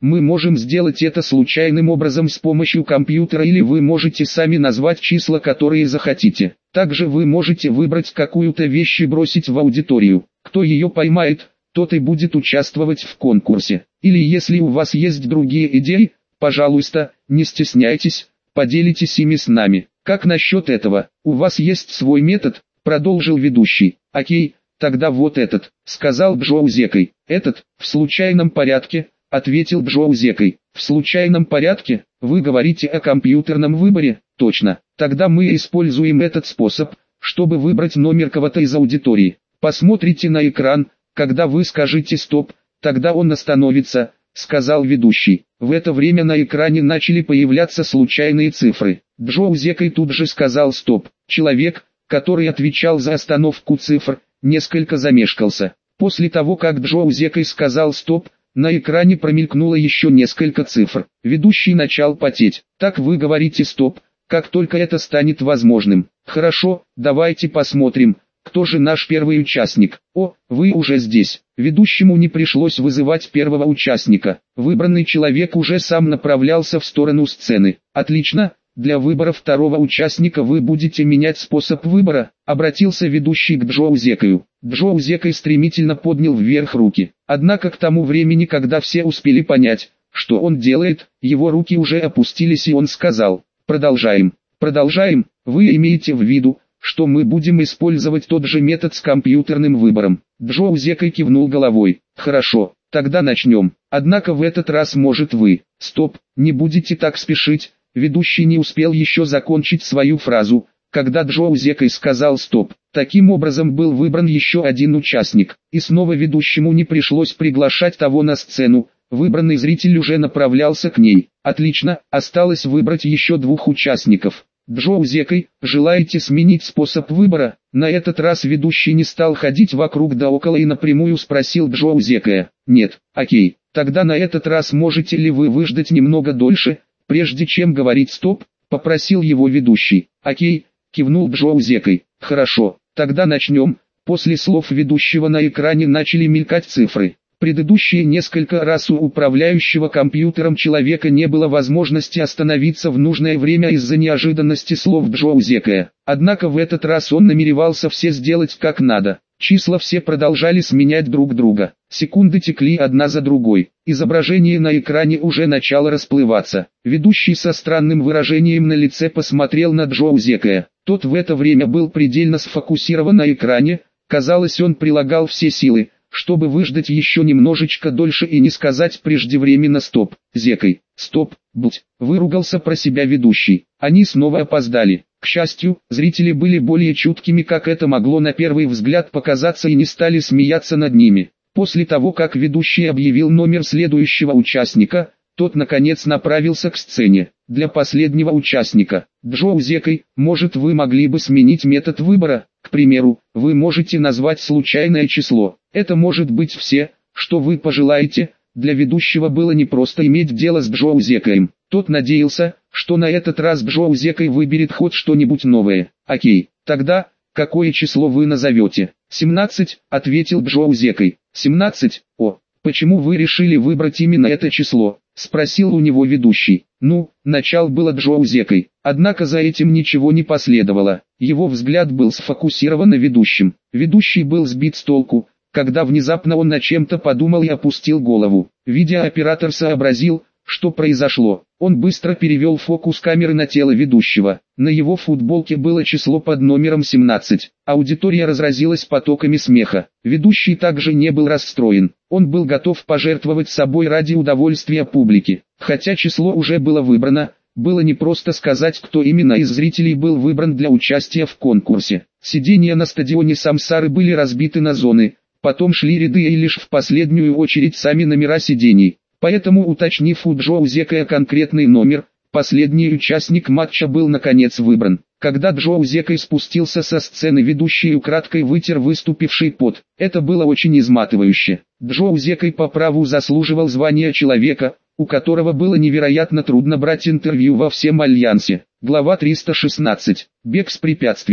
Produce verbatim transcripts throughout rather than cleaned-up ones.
Мы можем сделать это случайным образом с помощью компьютера, или вы можете сами назвать числа, которые захотите. Также вы можете выбрать какую-то вещь и бросить в аудиторию. Кто ее поймает, тот и будет участвовать в конкурсе. Или если у вас есть другие идеи, пожалуйста, не стесняйтесь, поделитесь ими с нами. Как насчет этого? У вас есть свой метод? Продолжил ведущий. Окей, тогда вот этот, сказал Джоузекай. Этот, в случайном порядке, ответил Джоузекай. В случайном порядке? Вы говорите о компьютерном выборе? Точно. Тогда мы используем этот способ, чтобы выбрать номер кого-то из аудитории. Посмотрите на экран, когда вы скажете «стоп», тогда он остановится, сказал ведущий. В это время на экране начали появляться случайные цифры. Джоузекай тут же сказал «стоп». Человек, который отвечал за остановку цифр, несколько замешкался. После того, как Джоузекай сказал «стоп», на экране промелькнуло еще несколько цифр. Ведущий начал потеть. Так вы говорите «стоп», как только это станет возможным. Хорошо, давайте посмотрим, кто же наш первый участник. О, вы уже здесь. Ведущему не пришлось вызывать первого участника. Выбранный человек уже сам направлялся в сторону сцены. Отлично. Для выбора второго участника вы будете менять способ выбора, обратился ведущий к Джоузекаю. Джоузекай стремительно поднял вверх руки. Однако к тому времени, когда все успели понять, что он делает, его руки уже опустились, и он сказал: продолжаем, продолжаем, вы имеете в виду, что мы будем использовать тот же метод с компьютерным выбором. Джоузекай кивнул головой. Хорошо, тогда начнем. Однако в этот раз может вы. Стоп, не будете так спешить. Ведущий не успел еще закончить свою фразу, когда Джоузекай сказал «стоп». Таким образом был выбран еще один участник, и снова ведущему не пришлось приглашать того на сцену, выбранный зритель уже направлялся к ней. Отлично, осталось выбрать еще двух участников. Джоузекай, желаете сменить способ выбора? На этот раз ведущий не стал ходить вокруг да около и напрямую спросил Джоузекая. Нет, окей, тогда на этот раз можете ли вы выждать немного дольше? Прежде чем говорить «стоп», попросил его ведущий. «Окей», кивнул Джоузекай. «Хорошо, тогда начнем». После слов ведущего на экране начали мелькать цифры. Предыдущие несколько раз у управляющего компьютером человека не было возможности остановиться в нужное время из-за неожиданности слов Джоузекая. Однако в этот раз он намеревался все сделать как надо. Числа все продолжали сменять друг друга. Секунды текли одна за другой. Изображение на экране уже начало расплываться. Ведущий со странным выражением на лице посмотрел на Джоузекая. Тот в это время был предельно сфокусирован на экране. Казалось, он прилагал все силы, чтобы выждать еще немножечко дольше и не сказать преждевременно «стоп». «Зекай, стоп, будь», выругался про себя ведущий. Они снова опоздали. К счастью, зрители были более чуткими, как это могло на первый взгляд показаться, и не стали смеяться над ними. После того, как ведущий объявил номер следующего участника, тот наконец направился к сцене. Для последнего участника, Джоузекай, может, вы могли бы сменить метод выбора? К примеру, вы можете назвать случайное число. Это может быть все, что вы пожелаете. Для ведущего было непросто иметь дело с Джоузекаем. Тот надеялся, что на этот раз Джоузекай выберет хоть что-нибудь новое. Окей, тогда, какое число вы назовете? семнадцать, ответил Джоузекай. семнадцать, о, почему вы решили выбрать именно это число? Спросил у него ведущий. Ну, начал было Джоузекай, однако за этим ничего не последовало. Его взгляд был сфокусирован на ведущем. Ведущий был сбит с толку, когда внезапно он о чем-то подумал и опустил голову. Видеооператор сообразил, что произошло. Он быстро перевел фокус камеры на тело ведущего. На его футболке было число под номером семнадцать. Аудитория разразилась потоками смеха. Ведущий также не был расстроен. Он был готов пожертвовать собой ради удовольствия публики. Хотя число уже было выбрано, было непросто сказать, кто именно из зрителей был выбран для участия в конкурсе. Сиденья на стадионе Самсары были разбиты на зоны, потом шли ряды и лишь в последнюю очередь сами номера сидений. Поэтому, уточнив у Джоузекая конкретный номер, последний участник матча был наконец выбран. Когда Джоузекай спустился со сцены, ведущий украдкой вытер выступивший пот. Это было очень изматывающе. Джоузекай по праву заслуживал звания человека, у которого было невероятно трудно брать интервью во всем Альянсе. Глава триста шестнадцать. Бег с препятствиями.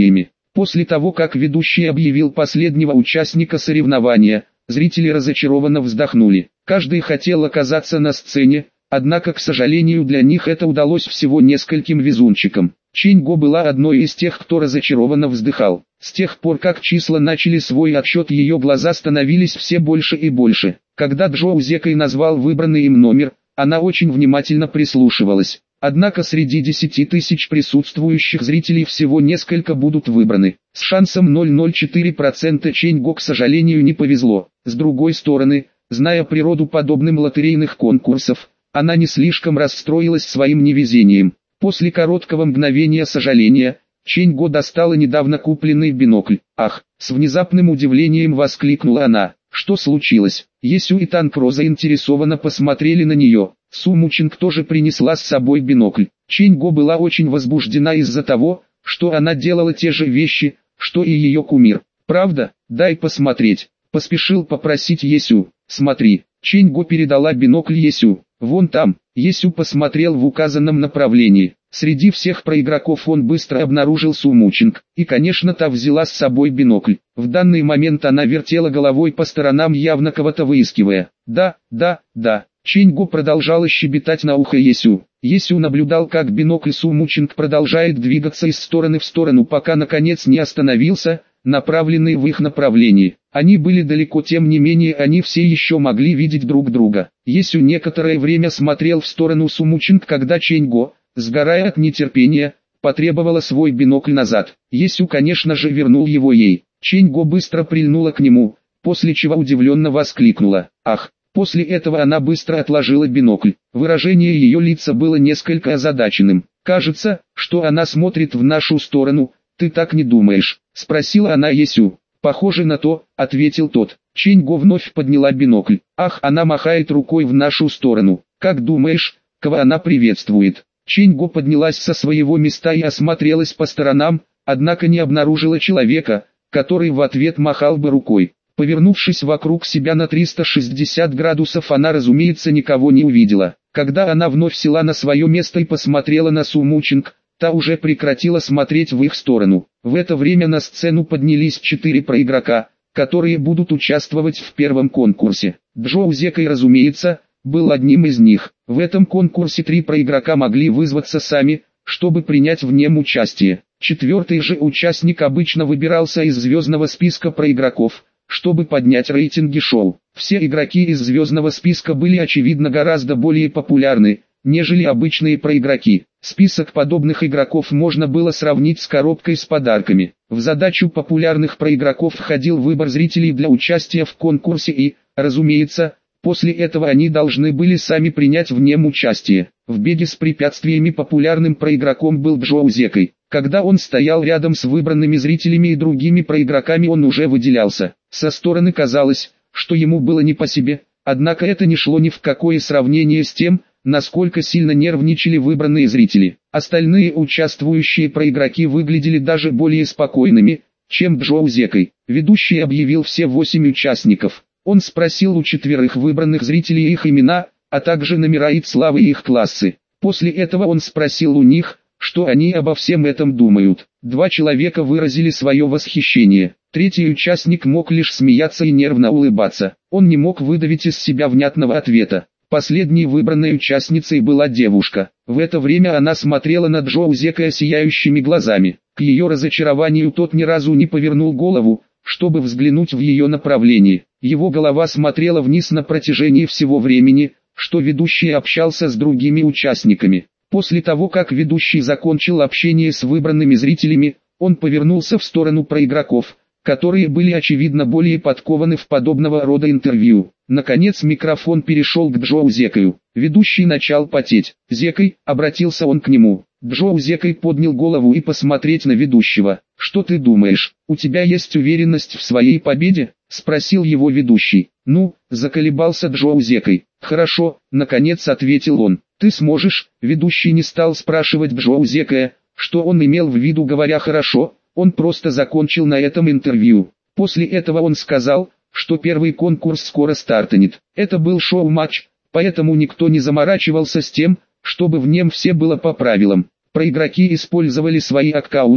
После того, как ведущий объявил последнего участника соревнования, зрители разочарованно вздохнули. Каждый хотел оказаться на сцене, однако, к сожалению, для них это удалось всего нескольким везунчикам. Чэнь Го была одной из тех, кто разочарованно вздыхал. С тех пор, как числа начали свой отсчет, ее глаза становились все больше и больше. Когда Джоу Зекай назвал выбранный им номер, она очень внимательно прислушивалась. Однако среди десяти тысяч присутствующих зрителей всего несколько будут выбраны. С шансом ноль целых четыре десятых процента Чэнь Го, к сожалению, не повезло. С другой стороны, зная природу подобных лотерейных конкурсов, она не слишком расстроилась своим невезением. После короткого мгновения сожаления, Чэнь Го достала недавно купленный бинокль. «Ах!» — с внезапным удивлением воскликнула она. «Что случилось?» Есю и Танкро заинтересованно посмотрели на нее. Су Мучинг тоже принесла с собой бинокль. Чэнь Го была очень возбуждена из-за того, что она делала те же вещи, что и ее кумир. «Правда? Дай посмотреть», — поспешил попросить Есю. «Смотри». Чэнь Го передала бинокль Есю. «Вон там». Есю посмотрел в указанном направлении. Среди всех проигроков он быстро обнаружил Су Мучинг, и, конечно, та взяла с собой бинокль. В данный момент она вертела головой по сторонам, явно кого-то выискивая. «Да, да, да». Чэнь Го продолжала щебетать на ухо Есю. Есю наблюдал, как бинокль Су Мучинг продолжает двигаться из стороны в сторону, пока наконец не остановился, направленный в их направлении. Они были далеко, тем не менее они все еще могли видеть друг друга. Есю некоторое время смотрел в сторону Су Мучинг, когда Чэнь Го, сгорая от нетерпения, потребовала свой бинокль назад. Есю, конечно же, вернул его ей. Чэнь Го быстро прильнула к нему, после чего удивленно воскликнула: «Ах!». После этого она быстро отложила бинокль. Выражение ее лица было несколько озадаченным. «Кажется, что она смотрит в нашу сторону, ты так не думаешь?» — спросила она Есю. «Похоже на то», — ответил тот. Чэнь Го вновь подняла бинокль. «Ах, она махает рукой в нашу сторону. Как думаешь, кого она приветствует?» Чэнь Го поднялась со своего места и осмотрелась по сторонам, однако не обнаружила человека, который в ответ махал бы рукой. Повернувшись вокруг себя на триста шестьдесят градусов, она, разумеется, никого не увидела. Когда она вновь села на свое место и посмотрела на Су Мучинг, та уже прекратила смотреть в их сторону. В это время на сцену поднялись четыре проигрока, которые будут участвовать в первом конкурсе. Джоу Зекай, разумеется, был одним из них. В этом конкурсе три проигрока могли вызваться сами, чтобы принять в нем участие. Четвертый же участник обычно выбирался из звездного списка проигроков, чтобы поднять рейтинги шоу. Все игроки из звездного списка были, очевидно, гораздо более популярны, нежели обычные проигроки. Список подобных игроков можно было сравнить с коробкой с подарками. В задачу популярных проигроков входил выбор зрителей для участия в конкурсе и, разумеется, после этого они должны были сами принять в нем участие. В беге с препятствиями популярным проигроком был Джоу Зекай. Когда он стоял рядом с выбранными зрителями и другими проигроками, он уже выделялся. Со стороны казалось, что ему было не по себе, однако это не шло ни в какое сравнение с тем, насколько сильно нервничали выбранные зрители. Остальные участвующие проигроки выглядели даже более спокойными, чем Джоу Зекай. Ведущий объявил все восемь участников. Он спросил у четверых выбранных зрителей их имена, а также номера и славы их классы. После этого он спросил у них, что они обо всем этом думают. Два человека выразили свое восхищение. Третий участник мог лишь смеяться и нервно улыбаться. Он не мог выдавить из себя внятного ответа. Последней выбранной участницей была девушка. В это время она смотрела на Джоу Зекая сияющими глазами. К ее разочарованию тот ни разу не повернул голову, чтобы взглянуть в ее направлении. Его голова смотрела вниз на протяжении всего времени, что ведущий общался с другими участниками. После того, как ведущий закончил общение с выбранными зрителями, он повернулся в сторону проигроков, которые были очевидно более подкованы в подобного рода интервью. Наконец микрофон перешел к Джоу Зекаю. Ведущий начал потеть. «Зекай», — обратился он к нему. Джоу Зекай поднял голову и посмотреть на ведущего. «Что ты думаешь, у тебя есть уверенность в своей победе?» — спросил его ведущий. «Ну», — заколебался Джоу Зекай. «Хорошо», — наконец ответил он. «Ты сможешь?» Ведущий не стал спрашивать Джоу Зекая, что он имел в виду, говоря «хорошо», он просто закончил на этом интервью. После этого он сказал, что первый конкурс скоро стартанет. Это был шоу-матч, поэтому никто не заморачивался с тем, чтобы в нем все было по правилам. Проигроки использовали свои аккаунты,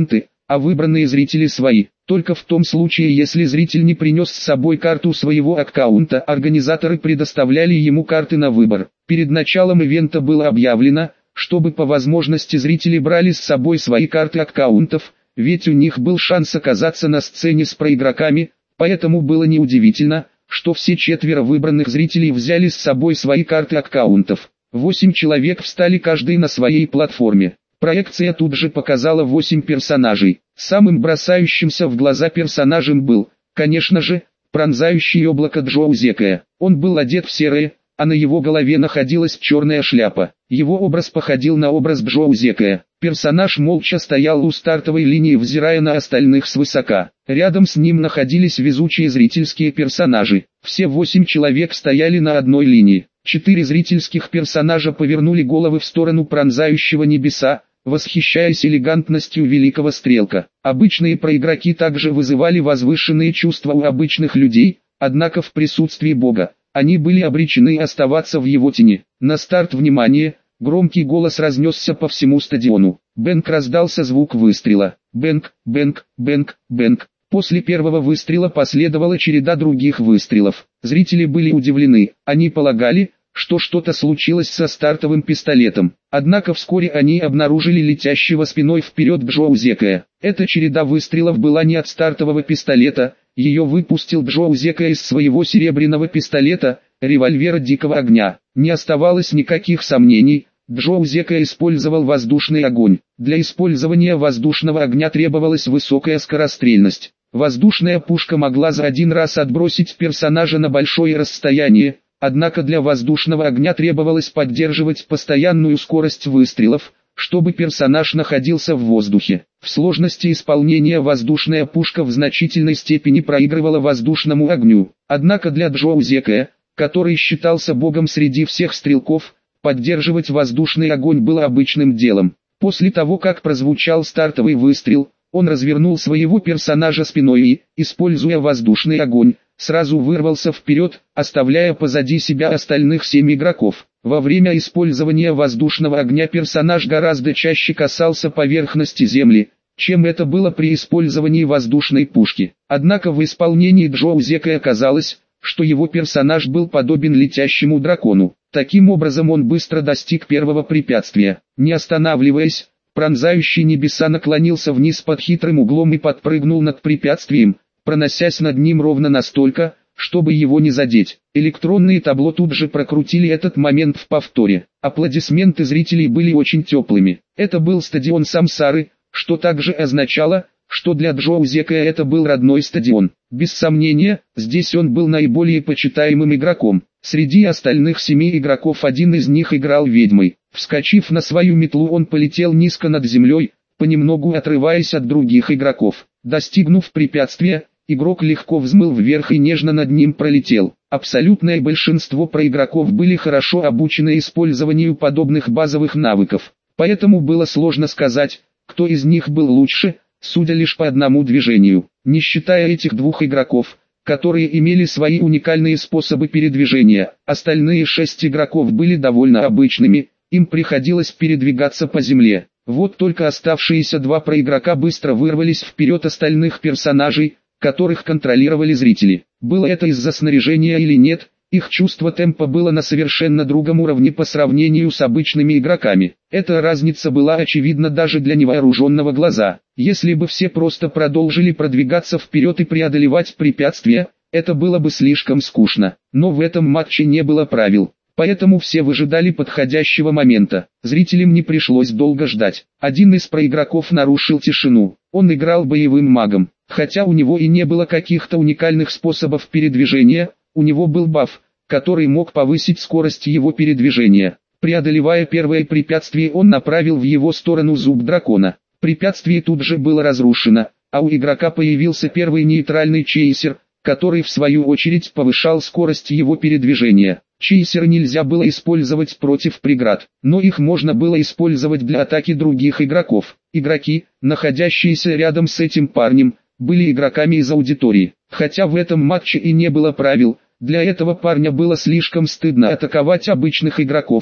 а выбранные зрители свои. Только в том случае, если зритель не принес с собой карту своего аккаунта, организаторы предоставляли ему карты на выбор. Перед началом ивента было объявлено, чтобы по возможности зрители брали с собой свои карты аккаунтов, ведь у них был шанс оказаться на сцене с проигроками, поэтому было неудивительно, что все четверо выбранных зрителей взяли с собой свои карты аккаунтов. Восемь человек встали каждый на своей платформе. Проекция тут же показала восемь персонажей. Самым бросающимся в глаза персонажем был, конечно же, пронзающий облако Джоу Зекая. Он был одет в серое, а на его голове находилась черная шляпа. Его образ походил на образ Джоу Зекая. Персонаж молча стоял у стартовой линии, взирая на остальных свысока. Рядом с ним находились везучие зрительские персонажи. Все восемь человек стояли на одной линии. Четыре зрительских персонажа повернули головы в сторону пронзающего небеса, восхищаясь элегантностью великого стрелка. Обычные проигроки также вызывали возвышенные чувства у обычных людей, однако в присутствии Бога они были обречены оставаться в его тени. На старт внимание, громкий голос разнесся по всему стадиону. Бэнк, раздался звук выстрела. Бэнк, бэнк, бэнк, бэнк. После первого выстрела последовала череда других выстрелов. Зрители были удивлены, они полагали, что что-то случилось со стартовым пистолетом. Однако вскоре они обнаружили летящего спиной вперед Джоу Зекая. Эта череда выстрелов была не от стартового пистолета, ее выпустил Джоу Зекая из своего серебряного пистолета, револьвера Дикого Огня. Не оставалось никаких сомнений, Джоу Зекая использовал воздушный огонь. Для использования воздушного огня требовалась высокая скорострельность. Воздушная пушка могла за один раз отбросить персонажа на большое расстояние, однако для воздушного огня требовалось поддерживать постоянную скорость выстрелов, чтобы персонаж находился в воздухе. В сложности исполнения воздушная пушка в значительной степени проигрывала воздушному огню. Однако для Джоу Зекая, который считался богом среди всех стрелков, поддерживать воздушный огонь было обычным делом. После того, как прозвучал стартовый выстрел, он развернул своего персонажа спиной и, используя воздушный огонь, сразу вырвался вперед, оставляя позади себя остальных семь игроков. Во время использования воздушного огня персонаж гораздо чаще касался поверхности земли, чем это было при использовании воздушной пушки. Однако в исполнении Джоу Зекая оказалось, что его персонаж был подобен летящему дракону. Таким образом он быстро достиг первого препятствия. Не останавливаясь, пронзающий небеса наклонился вниз под хитрым углом и подпрыгнул над препятствием, проносясь над ним ровно настолько, чтобы его не задеть. Электронные табло тут же прокрутили этот момент в повторе. Аплодисменты зрителей были очень теплыми. Это был стадион Самсары, что также означало, что для Джоу Зекая это был родной стадион. Без сомнения, здесь он был наиболее почитаемым игроком. Среди остальных семи игроков один из них играл ведьмой. Вскочив на свою метлу, он полетел низко над землей, понемногу отрываясь от других игроков. Достигнув препятствия, игрок легко взмыл вверх и нежно над ним пролетел. Абсолютное большинство проигроков были хорошо обучены использованию подобных базовых навыков. Поэтому было сложно сказать, кто из них был лучше, судя лишь по одному движению. Не считая этих двух игроков, которые имели свои уникальные способы передвижения, остальные шесть игроков были довольно обычными, им приходилось передвигаться по земле. Вот только оставшиеся два проигрока быстро вырвались вперед остальных персонажей, которых контролировали зрители. Было это из-за снаряжения или нет, их чувство темпа было на совершенно другом уровне по сравнению с обычными игроками. Эта разница была очевидна даже для невооруженного глаза. Если бы все просто продолжили продвигаться вперед и преодолевать препятствия, это было бы слишком скучно. Но в этом матче не было правил. Поэтому все выжидали подходящего момента. Зрителям не пришлось долго ждать. Один из проигроков нарушил тишину. Он играл боевым магом. Хотя у него и не было каких-то уникальных способов передвижения, у него был баф, который мог повысить скорость его передвижения. Преодолевая первое препятствие, он направил в его сторону зуб дракона. Препятствие тут же было разрушено, а у игрока появился первый нейтральный чейсер, который в свою очередь повышал скорость его передвижения. Чейсер нельзя было использовать против преград, но их можно было использовать для атаки других игроков. Игроки, находящиеся рядом с этим парнем, были игроками из аудитории. Хотя в этом матче и не было правил, для этого парня было слишком стыдно атаковать обычных игроков,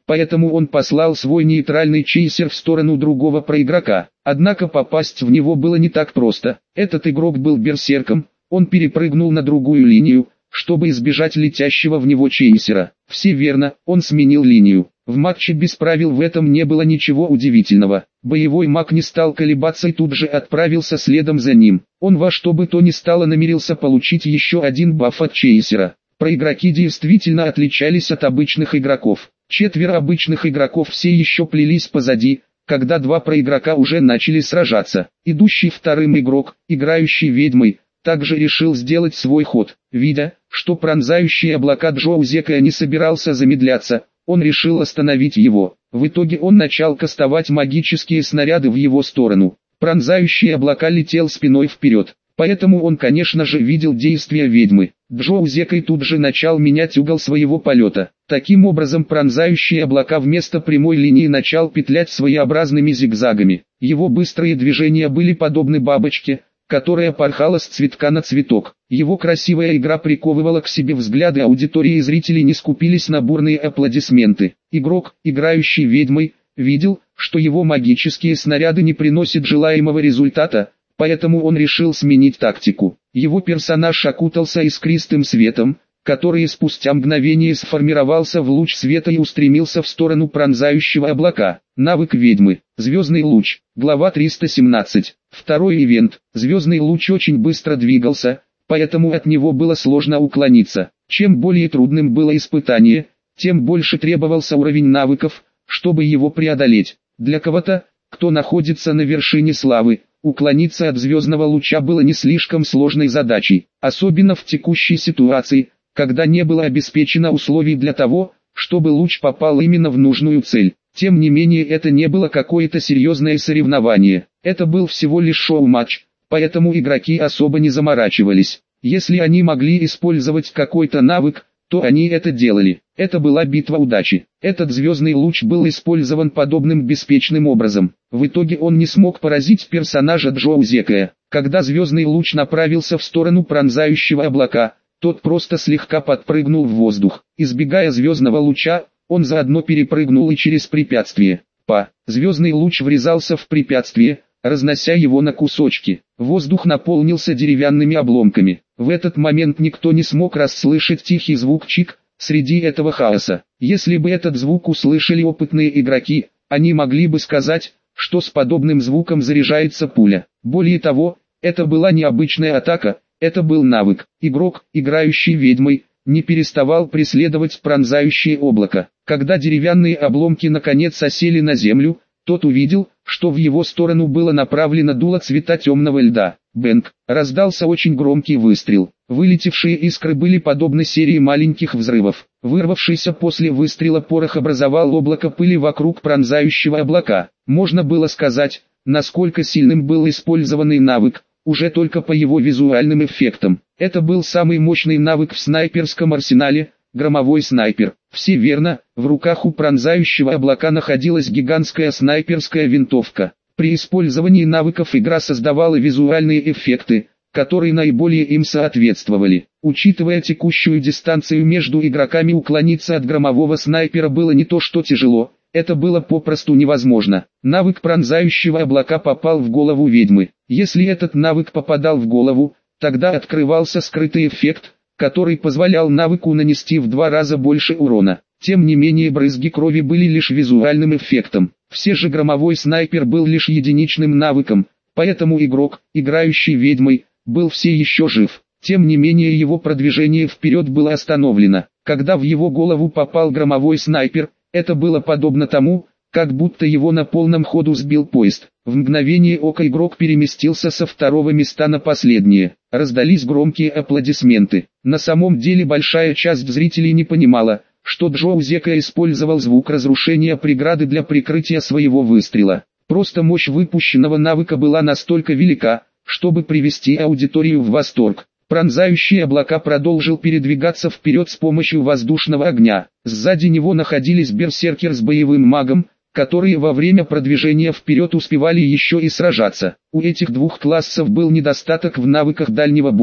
поэтому он послал свой нейтральный чейсер в сторону другого проигрока. Однако попасть в него было не так просто. Этот игрок был берсерком, он перепрыгнул на другую линию, чтобы избежать летящего в него чейсера. Все верно, он сменил линию. В матче без правил в этом не было ничего удивительного. Боевой маг не стал колебаться и тут же отправился следом за ним. Он во что бы то ни стало намерился получить еще один баф от чейсера. Проигроки действительно отличались от обычных игроков. Четверо обычных игроков все еще плелись позади, когда два проигрока уже начали сражаться. Идущий вторым игрок, играющий ведьмой, также решил сделать свой ход. Видя, что пронзающий облака Джоузека не собирался замедляться, он решил остановить его. В итоге он начал кастовать магические снаряды в его сторону. Пронзающий облака летел спиной вперед, поэтому он, конечно же, видел действия ведьмы. Джоузекай тут же начал менять угол своего полета. Таким образом, пронзающий облака вместо прямой линии начал петлять своеобразными зигзагами. Его быстрые движения были подобны бабочке, которая порхала с цветка на цветок. Его красивая игра приковывала к себе взгляды аудитории, и зрители не скупились на бурные аплодисменты. Игрок, играющий ведьмой, видел, что его магические снаряды не приносят желаемого результата, поэтому он решил сменить тактику. Его персонаж окутался искристым светом, который спустя мгновение сформировался в луч света и устремился в сторону пронзающего облака. Навык ведьмы. Звездный луч. Глава триста семнадцать. Второй ивент. Звездный луч очень быстро двигался, поэтому от него было сложно уклониться. Чем более трудным было испытание, тем больше требовался уровень навыков, чтобы его преодолеть. Для кого-то, кто находится на вершине славы, уклониться от звездного луча было не слишком сложной задачей, особенно в текущей ситуации, когда не было обеспечено условий для того, чтобы луч попал именно в нужную цель. Тем не менее, это не было какое-то серьезное соревнование, это был всего лишь шоу-матч, поэтому игроки особо не заморачивались. Если они могли использовать какой-то навык, то они это делали. Это была битва удачи. Этот звездный луч был использован подобным беспечным образом. В итоге он не смог поразить персонажа Джоузекая. Когда звездный луч направился в сторону пронзающего облака, тот просто слегка подпрыгнул в воздух. Избегая звездного луча, он заодно перепрыгнул и через препятствие. Па! Звездный луч врезался в препятствие, разнося его на кусочки. Воздух наполнился деревянными обломками. В этот момент никто не смог расслышать тихий звук чик среди этого хаоса. Если бы этот звук услышали опытные игроки, они могли бы сказать, что с подобным звуком заряжается пуля. Более того, это была необычная атака, это был навык. Игрок, играющий ведьмой, не переставал преследовать пронзающее облако. Когда деревянные обломки наконец осели на землю, тот увидел, что в его сторону было направлено дуло цвета темного льда. Бэнк! Раздался очень громкий выстрел. Вылетевшие искры были подобны серии маленьких взрывов. Вырвавшийся после выстрела порох образовал облако пыли вокруг пронзающего облака. Можно было сказать, насколько сильным был использованный навык, уже только по его визуальным эффектам. Это был самый мощный навык в снайперском арсенале, громовой снайпер. Все верно, в руках у пронзающего облака находилась гигантская снайперская винтовка. При использовании навыков игра создавала визуальные эффекты, которые наиболее им соответствовали. Учитывая текущую дистанцию между игроками, уклониться от громового снайпера было не то что тяжело, это было попросту невозможно. Навык пронзающего облака попал в голову ведьмы. Если этот навык попадал в голову, тогда открывался скрытый эффект, который позволял навыку нанести в два раза больше урона. Тем не менее, брызги крови были лишь визуальным эффектом. Все же громовой снайпер был лишь единичным навыком, поэтому игрок, играющий ведьмой, был все еще жив. Тем не менее, его продвижение вперед было остановлено. Когда в его голову попал громовой снайпер, это было подобно тому, как будто его на полном ходу сбил поезд. В мгновение ока игрок переместился со второго места на последнее. Раздались громкие аплодисменты. На самом деле большая часть зрителей не понимала, что Джоузека использовал звук разрушения преграды для прикрытия своего выстрела. Просто мощь выпущенного навыка была настолько велика, чтобы привести аудиторию в восторг. Пронзающий облака продолжил передвигаться вперед с помощью воздушного огня. Сзади него находились берсеркер с боевым магом, которые во время продвижения вперед успевали еще и сражаться. У этих двух классов был недостаток в навыках дальнего боя.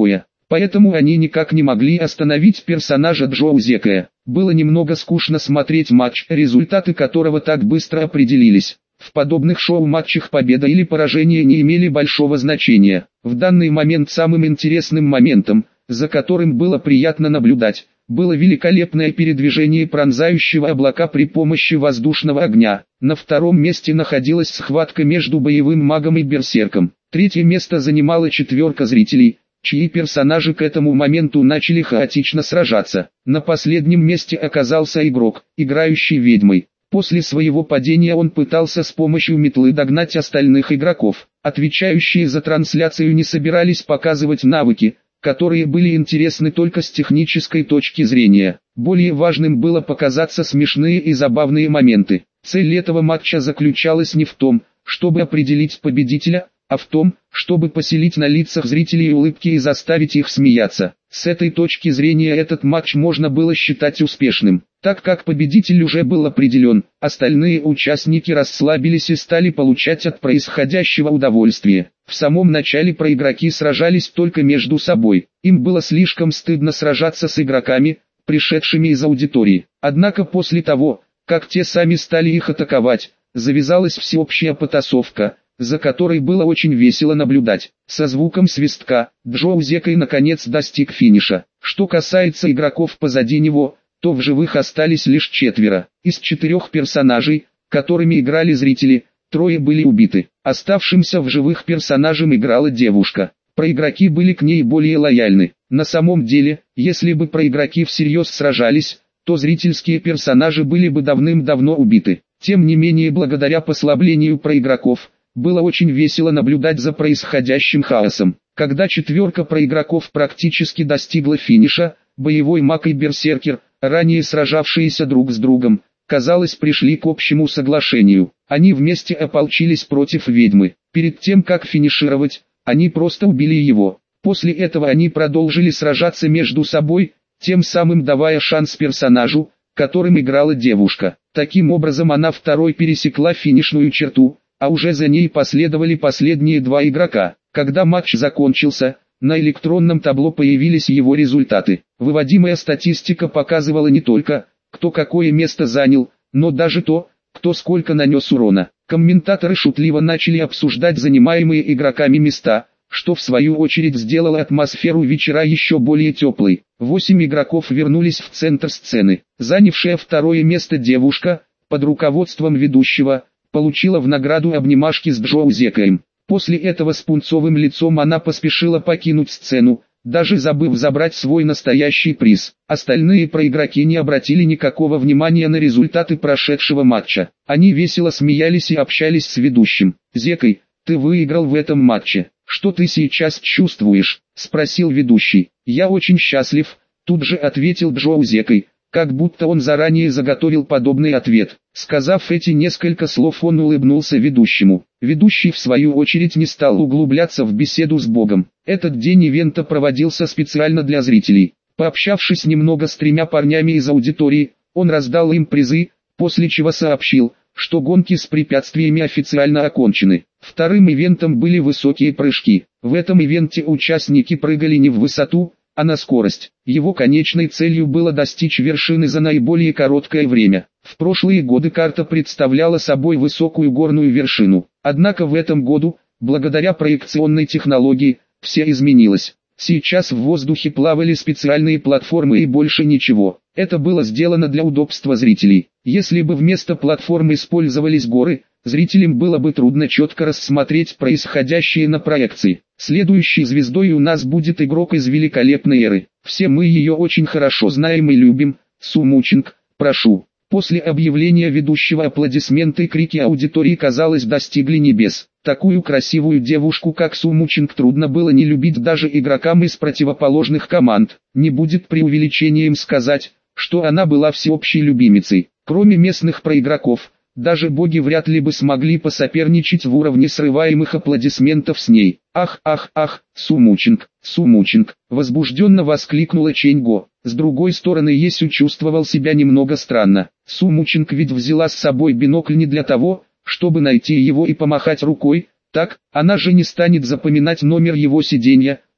Поэтому они никак не могли остановить персонажа Джоу Зекая. Было немного скучно смотреть матч, результаты которого так быстро определились. В подобных шоу-матчах победа или поражение не имели большого значения. В данный момент самым интересным моментом, за которым было приятно наблюдать, было великолепное передвижение пронзающего облака при помощи воздушного огня. На втором месте находилась схватка между боевым магом и берсерком. Третье место занимала четверка зрителей, чьи персонажи к этому моменту начали хаотично сражаться. На последнем месте оказался игрок, играющий ведьмой. После своего падения он пытался с помощью метлы догнать остальных игроков. Отвечающие за трансляцию не собирались показывать навыки, которые были интересны только с технической точки зрения. Более важным было показаться смешные и забавные моменты. Цель этого матча заключалась не в том, чтобы определить победителя, а в том, чтобы поселить на лицах зрителей улыбки и заставить их смеяться. С этой точки зрения этот матч можно было считать успешным. Так как победитель уже был определен, остальные участники расслабились и стали получать от происходящего удовольствие. В самом начале проигроки сражались только между собой. Им было слишком стыдно сражаться с игроками, пришедшими из аудитории. Однако после того, как те сами стали их атаковать, завязалась всеобщая потасовка, за которой было очень весело наблюдать. Со звуком свистка, Джоу Зекай наконец достиг финиша. Что касается игроков позади него, то в живых остались лишь четверо. Из четырех персонажей, которыми играли зрители, трое были убиты. Оставшимся в живых персонажем играла девушка. Проигроки были к ней более лояльны. На самом деле, если бы проигроки всерьез сражались, то зрительские персонажи были бы давным-давно убиты. Тем не менее, благодаря послаблению проигроков, было очень весело наблюдать за происходящим хаосом. Когда четверка проигроков практически достигла финиша, боевой маг и берсеркер, ранее сражавшиеся друг с другом, казалось, пришли к общему соглашению. Они вместе ополчились против ведьмы. Перед тем как финишировать, они просто убили его. После этого они продолжили сражаться между собой, тем самым давая шанс персонажу, которым играла девушка. Таким образом она второй пересекла финишную черту, а уже за ней последовали последние два игрока. Когда матч закончился, на электронном табло появились его результаты. Выводимая статистика показывала не только, кто какое место занял, но даже то, кто сколько нанес урона. Комментаторы шутливо начали обсуждать занимаемые игроками места, что в свою очередь сделало атмосферу вечера еще более теплой. Восемь игроков вернулись в центр сцены. Занявшая второе место девушка, под руководством ведущего, получила в награду обнимашки с Джоу Зекаем. После этого с пунцовым лицом она поспешила покинуть сцену, даже забыв забрать свой настоящий приз. Остальные проигроки не обратили никакого внимания на результаты прошедшего матча. Они весело смеялись и общались с ведущим. «Зекай, ты выиграл в этом матче. Что ты сейчас чувствуешь?» – спросил ведущий. «Я очень счастлив», – тут же ответил Джоу Зекай, как будто он заранее заготовил подобный ответ. Сказав эти несколько слов, он улыбнулся ведущему. Ведущий в свою очередь не стал углубляться в беседу с Богом. Этот день ивента проводился специально для зрителей. Пообщавшись немного с тремя парнями из аудитории, он раздал им призы, после чего сообщил, что гонки с препятствиями официально окончены. Вторым ивентом были высокие прыжки. В этом ивенте участники прыгали не в высоту, а на скорость. Его конечной целью было достичь вершины за наиболее короткое время. В прошлые годы карта представляла собой высокую горную вершину. Однако в этом году, благодаря проекционной технологии, все изменилось. Сейчас в воздухе плавали специальные платформы и больше ничего. Это было сделано для удобства зрителей. Если бы вместо платформ использовались горы, зрителям было бы трудно четко рассмотреть происходящее на проекции. Следующей звездой у нас будет игрок из великолепной эры. Все мы ее очень хорошо знаем и любим. Су Мучинг, прошу. После объявления ведущего аплодисменты и крики аудитории, казалось, достигли небес. Такую красивую девушку, как Су Мучинг, трудно было не любить даже игрокам из противоположных команд. Не будет преувеличением сказать, что она была всеобщей любимицей. Кроме местных проигроков, даже боги вряд ли бы смогли посоперничать в уровне срываемых аплодисментов с ней. «Ах, ах, ах, Су Мучинг, Су Мучинг!» — возбужденно воскликнула Чэньго. С другой стороны, Есю чувствовал себя немного странно. Су Мучинг ведь взяла с собой бинокль не для того, чтобы найти его и помахать рукой. Так, она же не станет запоминать номер его сиденья,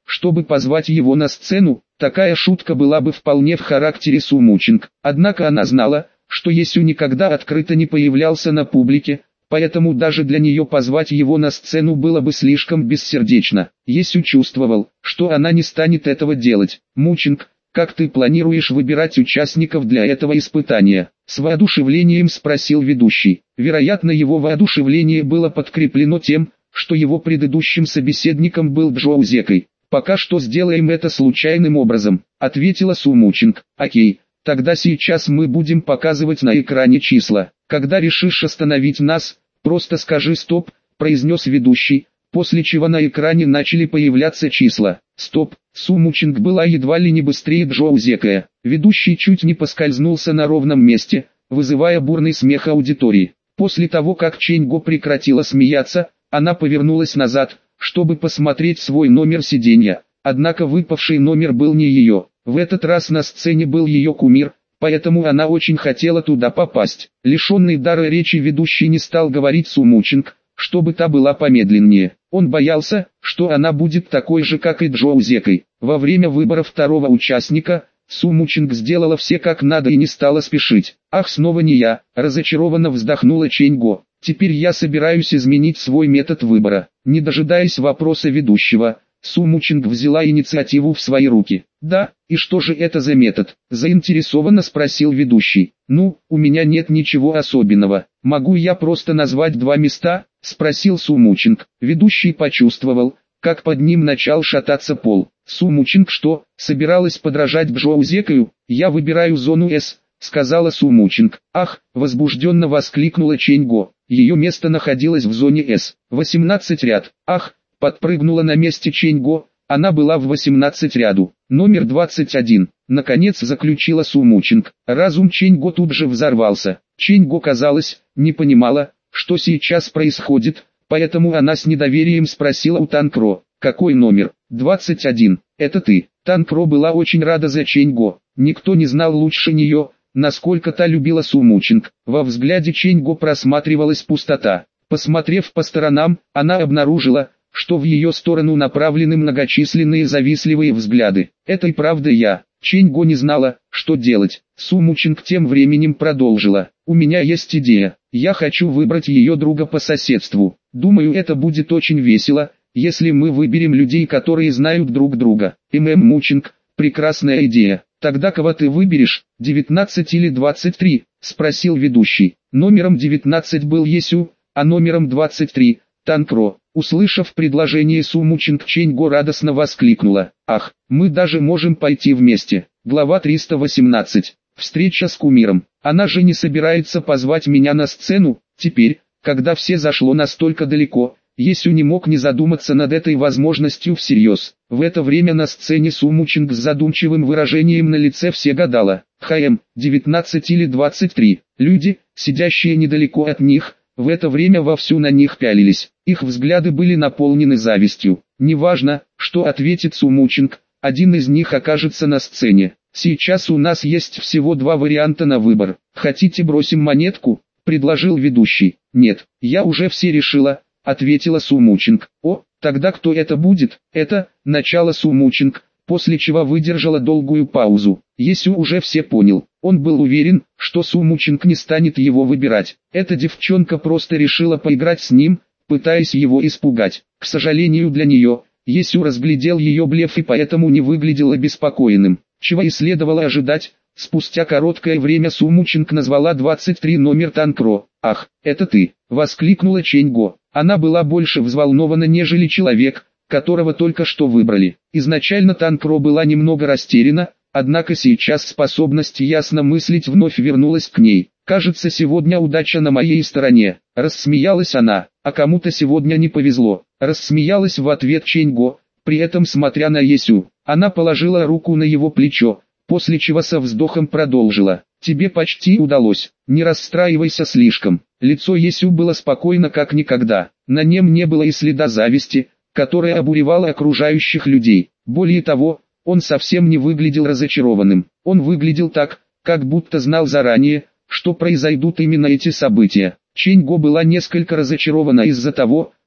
чтобы позвать его на сцену. Такая шутка была бы вполне в характере Су Мучинг. Однако она знала, что Есю никогда открыто не появлялся на публике, поэтому даже для нее позвать его на сцену было бы слишком бессердечно. Есю чувствовал, что она не станет этого делать. «Мучинг, как ты планируешь выбирать участников для этого испытания?» С воодушевлением спросил ведущий. Вероятно, его воодушевление было подкреплено тем, что его предыдущим собеседником был Джоу Зекой. «Пока что сделаем это случайным образом», — ответила Су Мучинг. «Окей, тогда сейчас мы будем показывать на экране числа. Когда решишь остановить нас, просто скажи «стоп», — произнес ведущий, после чего на экране начали появляться числа. «Стоп», Су Мучинг была едва ли не быстрее Джоу Зекая. Ведущий чуть не поскользнулся на ровном месте, вызывая бурный смех аудитории. После того, как Чэнь Го прекратила смеяться, она повернулась назад, чтобы посмотреть свой номер сиденья. Однако выпавший номер был не ее. В этот раз на сцене был ее кумир, поэтому она очень хотела туда попасть. Лишенный дара речи ведущий не стал говорить Су Мучинг, чтобы та была помедленнее. Он боялся, что она будет такой же, как и Джоу Зекой. Во время выбора второго участника, Су Мучинг сделала все как надо и не стала спешить. «Ах, снова не я», — разочарованно вздохнула Чэнь Го. «Теперь я собираюсь изменить свой метод выбора». Не дожидаясь вопроса ведущего, Су Мучинг взяла инициативу в свои руки. «Да, и что же это за метод?» – заинтересованно спросил ведущий. «Ну, у меня нет ничего особенного. Могу я просто назвать два места?» – спросил Су Мучинг. Ведущий почувствовал, как под ним начал шататься пол. Су Мучинг что, собиралась подражать Джоу Зекаю? «Я выбираю зону С», — сказала Су Мучинг. «Ах!» — возбужденно воскликнула Чэнь Го. Ее место находилось в зоне С. восемнадцать ряд. «Ах!» — подпрыгнула на месте Чэнь Го. Она была в восемнадцать ряду. Номер двадцать один. Наконец заключила Су Мучинг. Разум Чэнь Го тут же взорвался. Чэнь Го, казалось, не понимала, что сейчас происходит, поэтому она с недоверием спросила у Танкро: «Какой номер?» «двадцать один. Это ты». Танкро была очень рада за Чэнь Го. Никто не знал лучше нее, насколько та любила Су Мучинг. Во взгляде Чэнь Го просматривалась пустота. Посмотрев по сторонам, она обнаружила, что в ее сторону направлены многочисленные завистливые взгляды. «Это и правда я». Чэнь Го не знала, что делать. Су Мучинг тем временем продолжила: «У меня есть идея. Я хочу выбрать ее друга по соседству. Думаю, это будет очень весело, если мы выберем людей, которые знают друг друга». «ММ Мучинг, прекрасная идея. Тогда кого ты выберешь, девятнадцать или двадцать три?» – спросил ведущий. Номером девятнадцать был Есю, а номером двадцать три – Танкро. Услышав предложение Су Мучинг, Чэнь Го радостно воскликнула: «Ах, мы даже можем пойти вместе». Глава триста восемнадцать. Встреча с кумиром. Она же не собирается позвать меня на сцену. Теперь, когда все зашло настолько далеко, Есю не мог не задуматься над этой возможностью всерьез. В это время на сцене Су Мучинг с задумчивым выражением на лице все гадала: «ХМ, девятнадцать или двадцать три». Люди, сидящие недалеко от них, в это время вовсю на них пялились. Их взгляды были наполнены завистью. Неважно, что ответит Су Мучинг, один из них окажется на сцене. «Сейчас у нас есть всего два варианта на выбор. Хотите, бросим монетку?» – предложил ведущий. «Нет, я уже все решила», – ответила Су Мучинг. «О, тогда кто это будет?» «Это», – начало Су Мучинг, после чего выдержала долгую паузу. Есю уже все понял. Он был уверен, что Су Мучинг не станет его выбирать. Эта девчонка просто решила поиграть с ним, пытаясь его испугать. К сожалению для нее, Есю разглядел ее блеф и поэтому не выглядел обеспокоенным. Чего и следовало ожидать. Спустя короткое время Су Мучинг назвала двадцать три номер Танкро. «Ах, это ты!» – воскликнула Чэнь Го. Она была больше взволнована, нежели человек, которого только что выбрали. Изначально Танкро была немного растеряна, однако сейчас способность ясно мыслить вновь вернулась к ней. «Кажется, сегодня удача на моей стороне», – рассмеялась она. «А кому-то сегодня не повезло», – рассмеялась в ответ Чэнь Го, при этом смотря на Есю. Она положила руку на его плечо, после чего со вздохом продолжила: «Тебе почти удалось, не расстраивайся слишком». Лицо Есю было спокойно как никогда, на нем не было и следа зависти, которая обуревала окружающих людей. Более того, он совсем не выглядел разочарованным. Он выглядел так, как будто знал заранее, что произойдут именно эти события. Чэнь Го была несколько разочарована из-за того,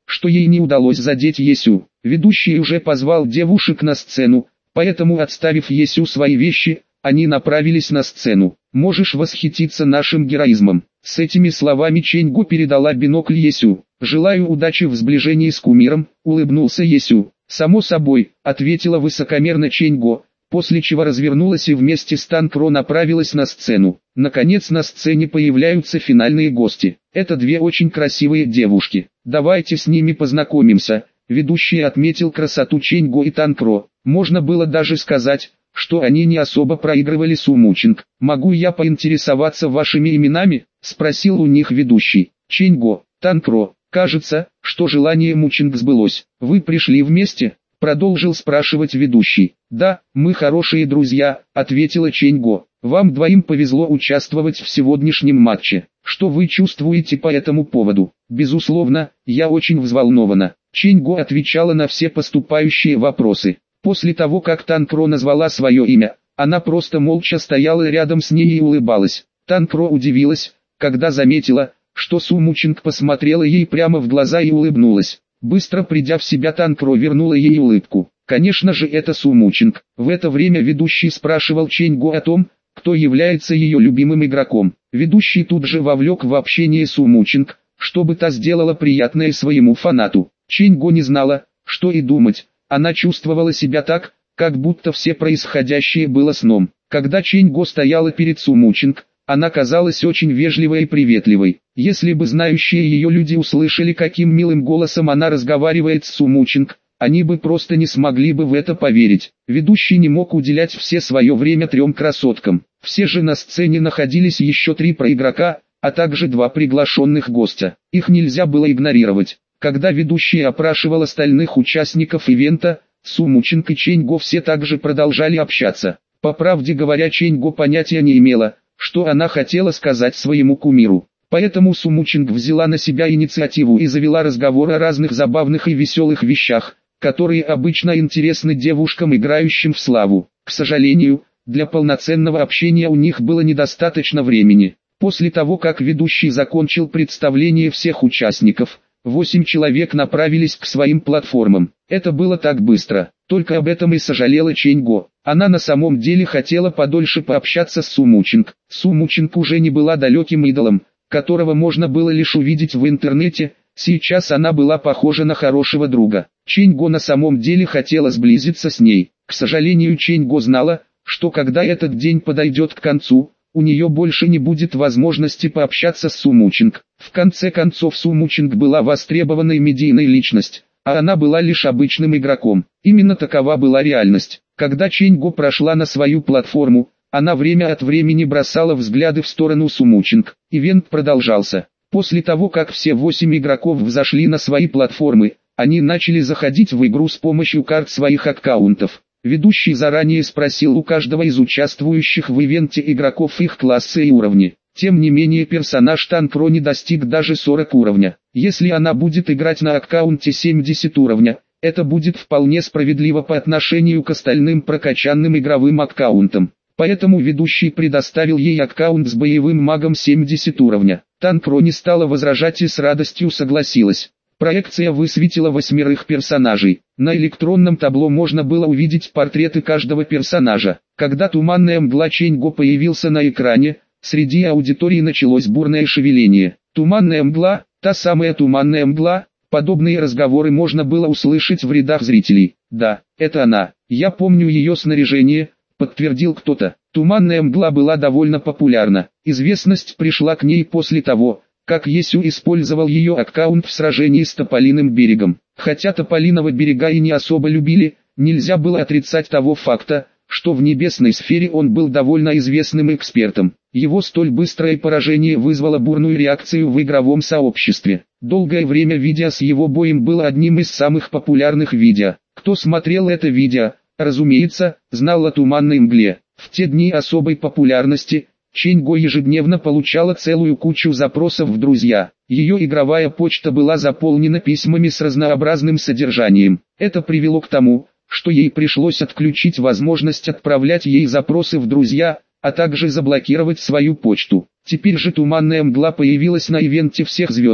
что ей не удалось задеть Есю. Ведущий уже позвал девушек на сцену, поэтому, отставив Есю свои вещи, они направились на сцену. «Можешь восхититься нашим героизмом». С этими словами Чэньго передала бинокль Есю. «Желаю удачи в сближении с кумиром», — улыбнулся Есю. «Само собой», — ответила высокомерно Чэньго, после чего развернулась и вместе с Танкро направилась на сцену. Наконец на сцене появляются финальные гости. Это две очень красивые девушки. «Давайте с ними познакомимся», — ведущий отметил красоту Чэньго и Танкро. Можно было даже сказать, что они не особо проигрывали Су Мучинг. «Могу я поинтересоваться вашими именами?» — спросил у них ведущий. «Чэньго, Танкро, кажется, что желание Мучинг сбылось. Вы пришли вместе?» — продолжил спрашивать ведущий. «Да, мы хорошие друзья», — ответила Чэньго. «Вам двоим повезло участвовать в сегодняшнем матче. Что вы чувствуете по этому поводу?» «Безусловно, я очень взволнована». Чэньго отвечала на все поступающие вопросы. После того, как Танкро назвала свое имя, она просто молча стояла рядом с ней и улыбалась. Танкро удивилась, когда заметила, что Су Мучинг посмотрела ей прямо в глаза и улыбнулась. Быстро придя в себя, Танкро вернула ей улыбку. Конечно же, это Су Мучинг. В это время ведущий спрашивал Чэньго о том, кто является ее любимым игроком. Ведущий тут же вовлек в общение Су Мучинг, чтобы та сделала приятное своему фанату. Чэньго не знала, что и думать. Она чувствовала себя так, как будто все происходящее было сном. Когда Чэньго стояла перед Су Мучинг, она казалась очень вежливой и приветливой. Если бы знающие ее люди услышали, каким милым голосом она разговаривает с Су Мучинг, они бы просто не смогли бы в это поверить. Ведущий не мог уделять все свое время трем красоткам. Все же на сцене находились еще три проигрока, а также два приглашенных гостя. Их нельзя было игнорировать. Когда ведущий опрашивал остальных участников ивента, Су Мучинг и Чэньго все также продолжали общаться. По правде говоря, Чэньго понятия не имела, что она хотела сказать своему кумиру. Поэтому Су Мучинг взяла на себя инициативу и завела разговор о разных забавных и веселых вещах, которые обычно интересны девушкам, играющим в славу. К сожалению, для полноценного общения у них было недостаточно времени. После того, как ведущий закончил представление всех участников, Восемь человек направились к своим платформам. Это было так быстро. Только об этом и сожалела Чэньго. Она на самом деле хотела подольше пообщаться с Су Мучинг. Су Мучинг уже не была далеким идолом, которого можно было лишь увидеть в интернете. Сейчас она была похожа на хорошего друга. Чэньго на самом деле хотела сблизиться с ней. К сожалению, Чэньго знала, что когда этот день подойдет к концу, у нее больше не будет возможности пообщаться с Су Мучинг. В конце концов, Су Мучинг была востребованной медийной личность, а она была лишь обычным игроком. Именно такова была реальность. Когда Чэньго прошла на свою платформу, она время от времени бросала взгляды в сторону Су Мучинг. Ивент продолжался. После того, как все восемь игроков взошли на свои платформы, они начали заходить в игру с помощью карт своих аккаунтов. Ведущий заранее спросил у каждого из участвующих в ивенте игроков их классы и уровни. Тем не менее, персонаж Танкро не достиг даже сорок уровня. Если она будет играть на аккаунте семьдесят уровня, это будет вполне справедливо по отношению к остальным прокачанным игровым аккаунтам. Поэтому ведущий предоставил ей аккаунт с боевым магом семьдесят уровня. Танкро не стала возражать и с радостью согласилась. Проекция высветила восьмерых персонажей. На электронном табло можно было увидеть портреты каждого персонажа. Когда туманная мгла Чэньго появился на экране, среди аудитории началось бурное шевеление. Туманная мгла, та самая туманная мгла, подобные разговоры можно было услышать в рядах зрителей. Да, это она. Я помню ее снаряжение, подтвердил кто-то. Туманная мгла была довольно популярна. Известность пришла к ней после того, как Есю использовал ее аккаунт в сражении с Тополиным берегом. Хотя Тополиного берега и не особо любили, нельзя было отрицать того факта, что в небесной сфере он был довольно известным экспертом. Его столь быстрое поражение вызвало бурную реакцию в игровом сообществе. Долгое время видео с его боем было одним из самых популярных видео. Кто смотрел это видео, разумеется, знал о туманной мгле. В те дни особой популярности Чэньго ежедневно получала целую кучу запросов в друзья. Ее игровая почта была заполнена письмами с разнообразным содержанием. Это привело к тому, что ей пришлось отключить возможность отправлять ей запросы в друзья, а также заблокировать свою почту. Теперь же туманная мгла появилась на ивенте всех звезд,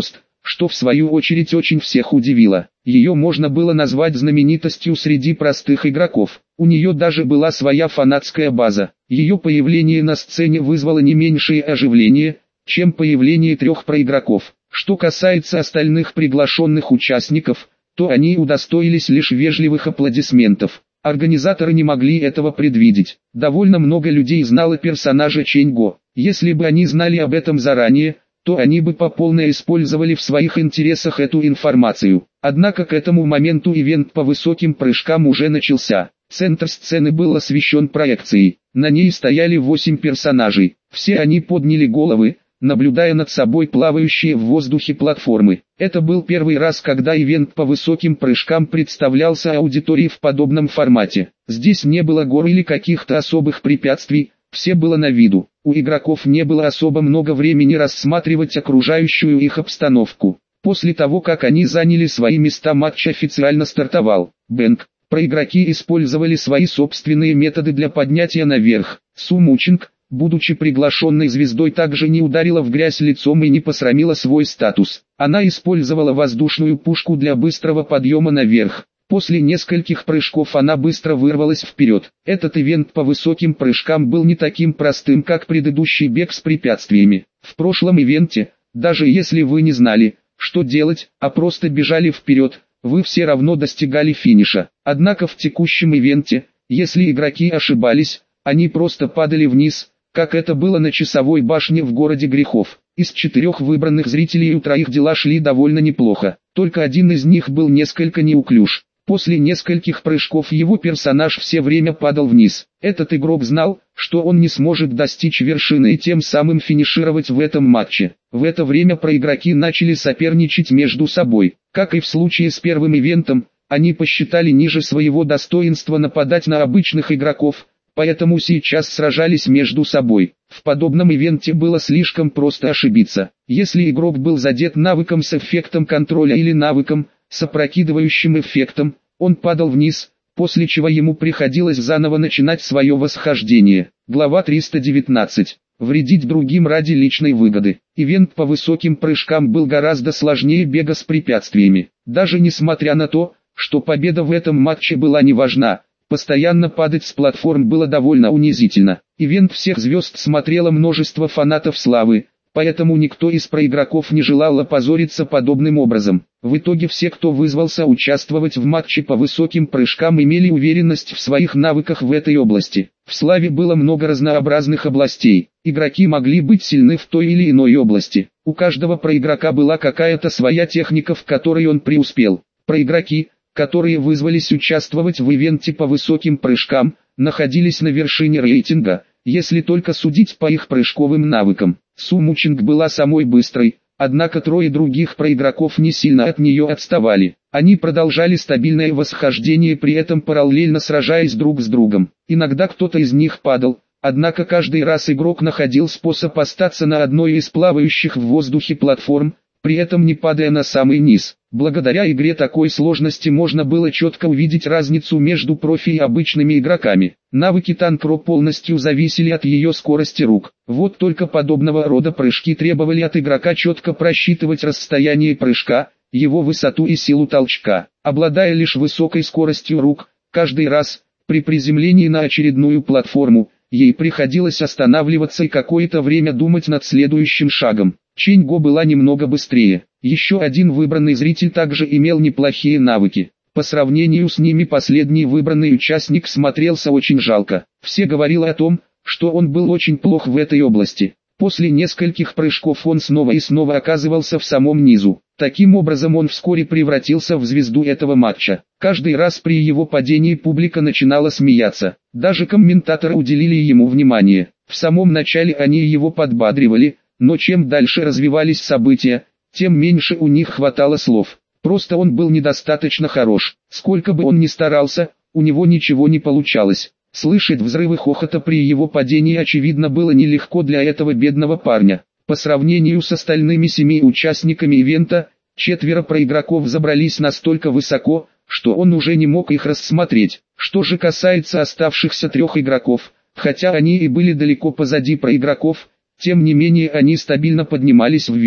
что в свою очередь очень всех удивило. Ее можно было назвать знаменитостью среди простых игроков. У нее даже была своя фанатская база. Ее появление на сцене вызвало не меньшее оживление, чем появление трех проигроков. Что касается остальных приглашенных участников, то они удостоились лишь вежливых аплодисментов. Организаторы не могли этого предвидеть. Довольно много людей знало персонажа Чэнь Го. Если бы они знали об этом заранее, то они бы по полной использовали в своих интересах эту информацию. Однако к этому моменту ивент по высоким прыжкам уже начался. Центр сцены был освещен проекцией. На ней стояли восемь персонажей. Все они подняли головы, наблюдая над собой плавающие в воздухе платформы. Это был первый раз, когда ивент по высоким прыжкам представлялся аудитории в подобном формате. Здесь не было гор или каких-то особых препятствий, все было на виду. У игроков не было особо много времени рассматривать окружающую их обстановку. После того, как они заняли свои места, матч официально стартовал. Бэнг. Проигроки использовали свои собственные методы для поднятия наверх. Су Мучинг, будучи приглашенной звездой, также не ударила в грязь лицом и не посрамила свой статус. Она использовала воздушную пушку для быстрого подъема наверх. После нескольких прыжков она быстро вырвалась вперед. Этот ивент по высоким прыжкам был не таким простым, как предыдущий бег с препятствиями. В прошлом ивенте, даже если вы не знали, что делать, а просто бежали вперед, вы все равно достигали финиша. Однако в текущем ивенте, если игроки ошибались, они просто падали вниз, как это было на часовой башне в городе грехов. Из четырех выбранных зрителей у троих дела шли довольно неплохо, только один из них был несколько неуклюж. После нескольких прыжков его персонаж все время падал вниз. Этот игрок знал, что он не сможет достичь вершины и тем самым финишировать в этом матче. В это время проигроки начали соперничать между собой. Как и в случае с первым ивентом, они посчитали ниже своего достоинства нападать на обычных игроков, поэтому сейчас сражались между собой. В подобном ивенте было слишком просто ошибиться. Если игрок был задет навыком с эффектом контроля или навыком, с опрокидывающим эффектом, он падал вниз, после чего ему приходилось заново начинать свое восхождение. Глава триста девятнадцать. Вредить другим ради личной выгоды. Ивент по высоким прыжкам был гораздо сложнее бега с препятствиями. Даже несмотря на то, что победа в этом матче была не важна, постоянно падать с платформ было довольно унизительно. Ивент всех звезд смотрело множество фанатов славы, поэтому никто из проигроков не желал опозориться подобным образом. В итоге все, кто вызвался участвовать в матче по высоким прыжкам, имели уверенность в своих навыках в этой области. В славе было много разнообразных областей. Игроки могли быть сильны в той или иной области. У каждого проигрока была какая-то своя техника, в которой он преуспел. Проигроки, которые вызвались участвовать в ивенте по высоким прыжкам, находились на вершине рейтинга, если только судить по их прыжковым навыкам. Су Мучинг была самой быстрой, однако трое других проигроков не сильно от нее отставали. Они продолжали стабильное восхождение, при этом параллельно сражаясь друг с другом. Иногда кто-то из них падал, однако каждый раз игрок находил способ остаться на одной из плавающих в воздухе платформ, при этом не падая на самый низ. Благодаря игре такой сложности можно было четко увидеть разницу между профи и обычными игроками. Навыки Танкро полностью зависели от ее скорости рук. Вот только подобного рода прыжки требовали от игрока четко просчитывать расстояние прыжка, его высоту и силу толчка. Обладая лишь высокой скоростью рук, каждый раз, при приземлении на очередную платформу, ей приходилось останавливаться и какое-то время думать над следующим шагом. Чэнь Го была немного быстрее. Еще один выбранный зритель также имел неплохие навыки. По сравнению с ними последний выбранный участник смотрелся очень жалко. Все говорили о том, что он был очень плох в этой области. После нескольких прыжков он снова и снова оказывался в самом низу. Таким образом он вскоре превратился в звезду этого матча. Каждый раз при его падении публика начинала смеяться. Даже комментаторы уделили ему внимание. В самом начале они его подбадривали, но чем дальше развивались события, тем меньше у них хватало слов. Просто он был недостаточно хорош. Сколько бы он ни старался, у него ничего не получалось. Слышать взрывы хохота при его падении очевидно было нелегко для этого бедного парня. По сравнению с остальными семи участниками ивента, четверо проигроков забрались настолько высоко, что он уже не мог их рассмотреть. Что же касается оставшихся трех игроков, хотя они и были далеко позади проигроков, тем не менее они стабильно поднимались вверх.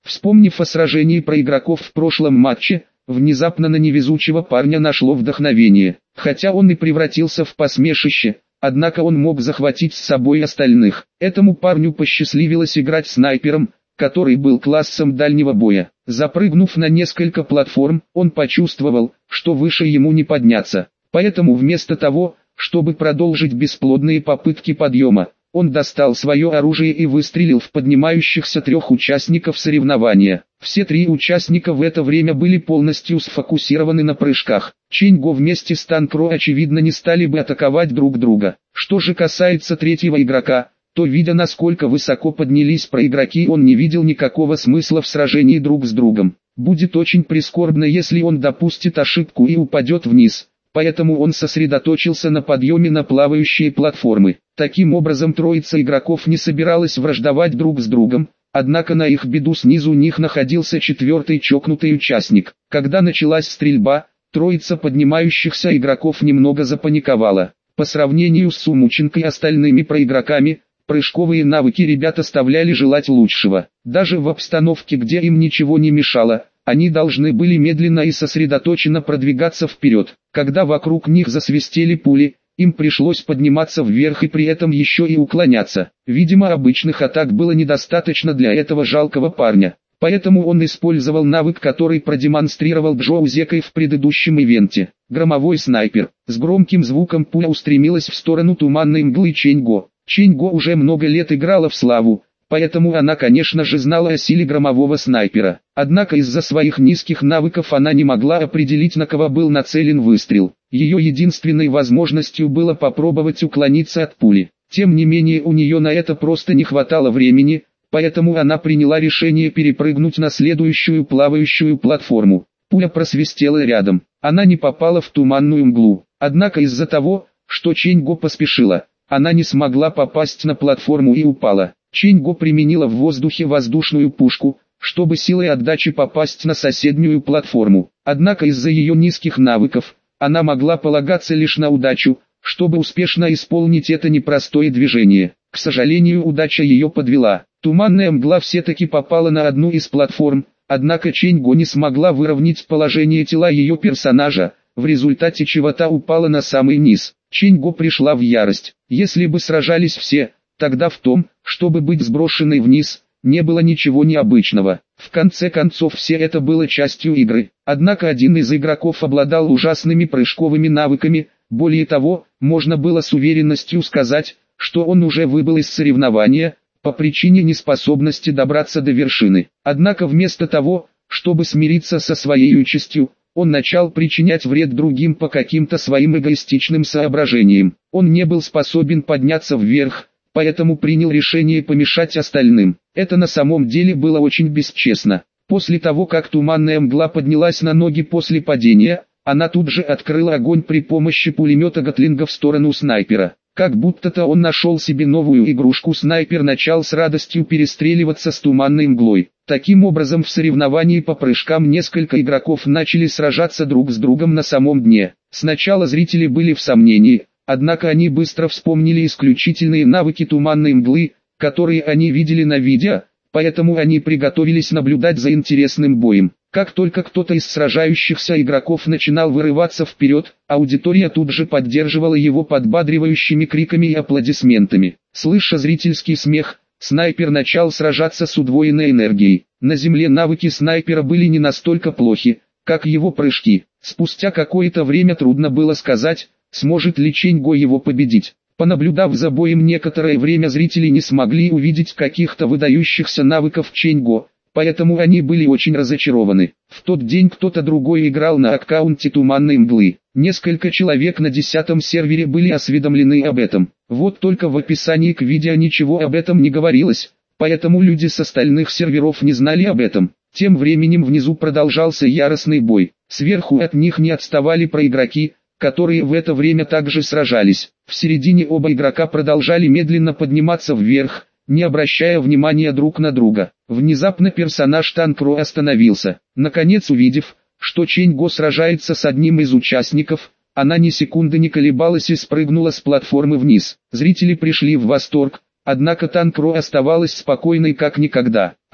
Вспомнив о сражении про игроков в прошлом матче, внезапно на невезучего парня нашло вдохновение. Хотя он и превратился в посмешище, однако он мог захватить с собой остальных. Этому парню посчастливилось играть снайпером, который был классом дальнего боя. Запрыгнув на несколько платформ, он почувствовал, что выше ему не подняться. Поэтому вместо того, чтобы продолжить бесплодные попытки подъема, он достал свое оружие и выстрелил в поднимающихся трех участников соревнования. Все три участника в это время были полностью сфокусированы на прыжках. Чэнь-Го вместе с Танкро очевидно не стали бы атаковать друг друга. Что же касается третьего игрока, то видя насколько высоко поднялись проигроки, он не видел никакого смысла в сражении друг с другом. Будет очень прискорбно, если он допустит ошибку и упадет вниз. Поэтому он сосредоточился на подъеме на плавающие платформы. Таким образом троица игроков не собиралась враждовать друг с другом, однако на их беду снизу них находился четвертый чокнутый участник. Когда началась стрельба, троица поднимающихся игроков немного запаниковала. По сравнению с Сумученко и остальными проигроками, прыжковые навыки ребят оставляли желать лучшего. Даже в обстановке, где им ничего не мешало, они должны были медленно и сосредоточенно продвигаться вперед. Когда вокруг них засвистели пули, им пришлось подниматься вверх и при этом еще и уклоняться. Видимо, обычных атак было недостаточно для этого жалкого парня. Поэтому он использовал навык, который продемонстрировал Джоу Зекой в предыдущем ивенте. Громовой снайпер. С громким звуком пуля устремилась в сторону туманной мглы Чэнь-Го. Чэнь-Го уже много лет играла в славу, поэтому она, конечно же, знала о силе громового снайпера. Однако из-за своих низких навыков она не могла определить, на кого был нацелен выстрел. Ее единственной возможностью было попробовать уклониться от пули. Тем не менее, у нее на это просто не хватало времени, поэтому она приняла решение перепрыгнуть на следующую плавающую платформу. Пуля просвистела рядом. Она не попала в туманную мглу. Однако из-за того, что Чэнь-Го поспешила, она не смогла попасть на платформу и упала. Чэнь-Го применила в воздухе воздушную пушку, чтобы силой отдачи попасть на соседнюю платформу. Однако из-за ее низких навыков, она могла полагаться лишь на удачу, чтобы успешно исполнить это непростое движение. К сожалению, удача ее подвела. Туманная мгла все-таки попала на одну из платформ, однако Чэнь-Го не смогла выровнять положение тела ее персонажа, в результате чего та упала на самый низ. Чэнь-Го пришла в ярость. Если бы сражались все, тогда в том, чтобы быть сброшенной вниз, не было ничего необычного. В конце концов, все это было частью игры. Однако один из игроков обладал ужасными прыжковыми навыками. Более того, можно было с уверенностью сказать, что он уже выбыл из соревнования, по причине неспособности добраться до вершины. Однако вместо того, чтобы смириться со своей участью, он начал причинять вред другим по каким-то своим эгоистичным соображениям. Он не был способен подняться вверх, поэтому принял решение помешать остальным. Это на самом деле было очень бесчестно. После того, как туманная мгла поднялась на ноги после падения, она тут же открыла огонь при помощи пулемета Гатлинга в сторону снайпера. Как будто-то он нашел себе новую игрушку, снайпер начал с радостью перестреливаться с туманной мглой. Таким образом, в соревновании по прыжкам несколько игроков начали сражаться друг с другом на самом дне. Сначала зрители были в сомнении, однако они быстро вспомнили исключительные навыки туманной мглы, которые они видели на видео, поэтому они приготовились наблюдать за интересным боем. Как только кто-то из сражающихся игроков начинал вырываться вперед, аудитория тут же поддерживала его подбадривающими криками и аплодисментами. Слыша зрительский смех, снайпер начал сражаться с удвоенной энергией. На земле навыки снайпера были не настолько плохи, как его прыжки. Спустя какое-то время трудно было сказать, сможет ли Чэнь-Го его победить. Понаблюдав за боем некоторое время, зрители не смогли увидеть каких-то выдающихся навыков Чэнь-Го, поэтому они были очень разочарованы. В тот день кто-то другой играл на аккаунте туманной мглы. Несколько человек на десятом сервере были осведомлены об этом. Вот только в описании к видео ничего об этом не говорилось, поэтому люди с остальных серверов не знали об этом. Тем временем внизу продолжался яростный бой. Сверху от них не отставали проигроки, которые в это время также сражались. В середине оба игрока продолжали медленно подниматься вверх, не обращая внимания друг на друга. Внезапно персонаж Танкро остановился. Наконец, увидев, что Чэнь-Го сражается с одним из участников, она ни секунды не колебалась и спрыгнула с платформы вниз. Зрители пришли в восторг, однако Танкро оставалась спокойной как никогда.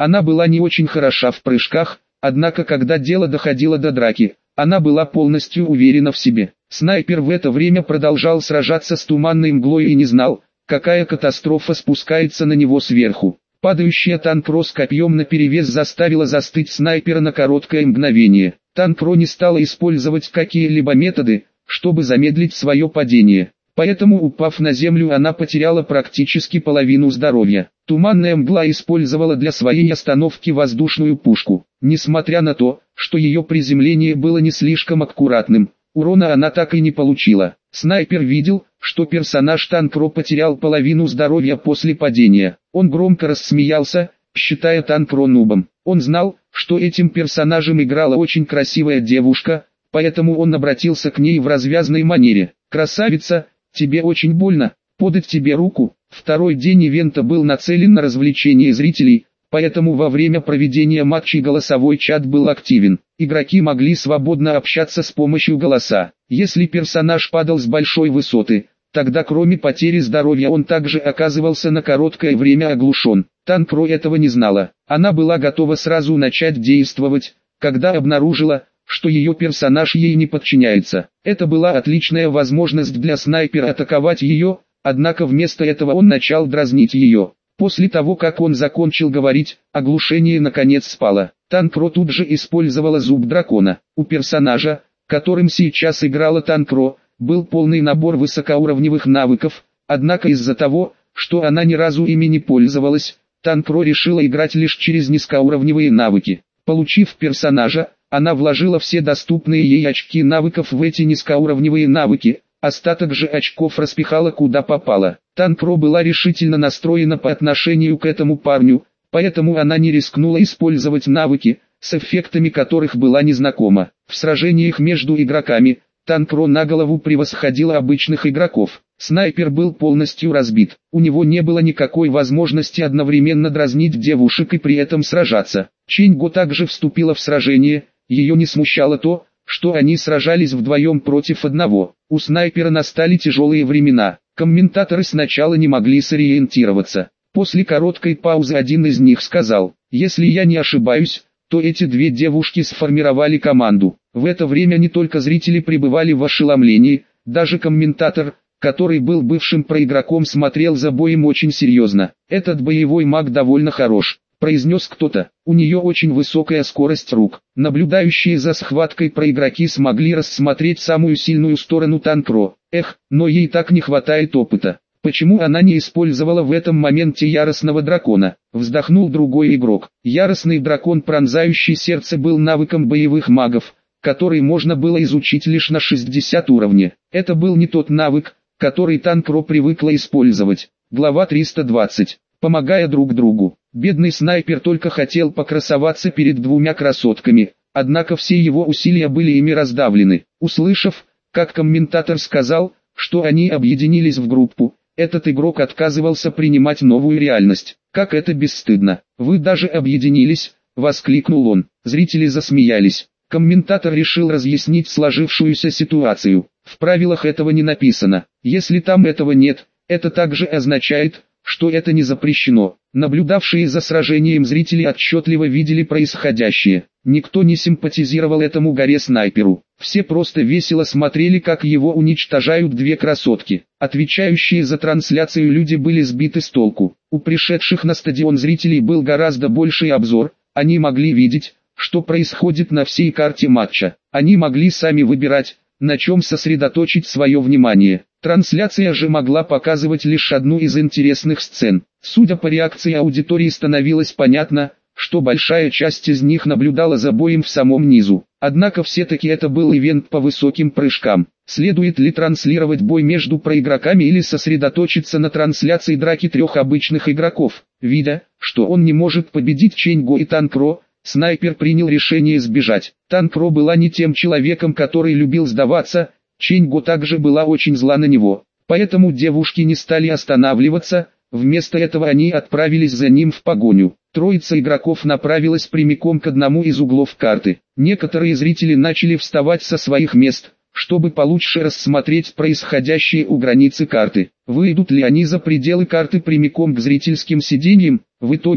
Она была не очень хороша в прыжках, однако когда дело доходило до драки, она была полностью уверена в себе. Снайпер в это время продолжал сражаться с туманной мглой и не знал, какая катастрофа спускается на него сверху. Падающая Танкро с копьем наперевес заставила застыть снайпера на короткое мгновение. Танкро не стала использовать какие-либо методы, чтобы замедлить свое падение. Поэтому, упав на землю, она потеряла практически половину здоровья. Туманная мгла использовала для своей остановки воздушную пушку. Несмотря на то, что ее приземление было не слишком аккуратным, урона она так и не получила. Снайпер видел, что персонаж Танкро потерял половину здоровья после падения. Он громко рассмеялся, считая Танкро нубом. Он знал, что этим персонажем играла очень красивая девушка, поэтому он обратился к ней в развязной манере. «Красавица, тебе очень больно, подать тебе руку». Второй день ивента был нацелен на развлечение зрителей, поэтому во время проведения матчей голосовой чат был активен. Игроки могли свободно общаться с помощью голоса. Если персонаж падал с большой высоты, тогда кроме потери здоровья он также оказывался на короткое время оглушен. Танкро этого не знала. Она была готова сразу начать действовать, когда обнаружила, что ее персонаж ей не подчиняется. Это была отличная возможность для снайпера атаковать ее, однако вместо этого он начал дразнить ее. После того, как он закончил говорить, оглушение наконец спало. Танкро тут же использовала зуб дракона. У персонажа, которым сейчас играла Танкро, был полный набор высокоуровневых навыков, однако из-за того, что она ни разу ими не пользовалась, Танкро решила играть лишь через низкоуровневые навыки. Получив персонажа, она вложила все доступные ей очки навыков в эти низкоуровневые навыки, остаток же очков распихала куда попало. Танкро была решительно настроена по отношению к этому парню, поэтому она не рискнула использовать навыки, с эффектами которых была незнакома. В сражениях между игроками, Танкро на голову превосходила обычных игроков. Снайпер был полностью разбит, у него не было никакой возможности одновременно дразнить девушек и при этом сражаться. Ченьго также вступила в сражение, ее не смущало то, что они сражались вдвоем против одного. У снайпера настали тяжелые времена. Комментаторы сначала не могли сориентироваться. После короткой паузы один из них сказал: «Если я не ошибаюсь, то эти две девушки сформировали команду». В это время не только зрители пребывали в ошеломлении, даже комментатор, который был бывшим проигроком, смотрел за боем очень серьезно. «Этот боевой маг довольно хорош», — произнес кто-то. «У нее очень высокая скорость рук». Наблюдающие за схваткой проигроки смогли рассмотреть самую сильную сторону Танкро. Эх, но ей так не хватает опыта. Почему она не использовала в этом моменте яростного дракона? Вздохнул другой игрок. Яростный дракон, пронзающий сердце, был навыком боевых магов, который можно было изучить лишь на шестидесятом уровне. Это был не тот навык, который Танкро привыкла использовать. Глава триста двадцать. Помогая друг другу. Бедный снайпер только хотел покрасоваться перед двумя красотками, однако все его усилия были ими раздавлены. Услышав, как комментатор сказал, что они объединились в группу, этот игрок отказывался принимать новую реальность. «Как это бесстыдно! Вы даже объединились!» — воскликнул он. Зрители засмеялись. Комментатор решил разъяснить сложившуюся ситуацию. В правилах этого не написано. Если там этого нет, это также означает, что это не запрещено. Наблюдавшие за сражением зрители отчетливо видели происходящее. Никто не симпатизировал этому горе-снайперу. Все просто весело смотрели, как его уничтожают две красотки. Отвечающие за трансляцию люди были сбиты с толку. У пришедших на стадион зрителей был гораздо больший обзор, они могли видеть, что происходит на всей карте матча. Они могли сами выбирать, на чем сосредоточить свое внимание. Трансляция же могла показывать лишь одну из интересных сцен. Судя по реакции аудитории, становилось понятно, что большая часть из них наблюдала за боем в самом низу. Однако все-таки это был ивент по высоким прыжкам. Следует ли транслировать бой между проигроками или сосредоточиться на трансляции драки трех обычных игроков? Видя, что он не может победить Ченьго и Танкро, снайпер принял решение сбежать. Танкро была не тем человеком, который любил сдаваться, Ченьго также была очень зла на него. Поэтому девушки не стали останавливаться, вместо этого они отправились за ним в погоню. Троица игроков направилась прямиком к одному из углов карты. Некоторые зрители начали вставать со своих мест, чтобы получше рассмотреть происходящее у границы карты. Выйдут ли они за пределы карты прямиком к зрительским сиденьям? В итоге,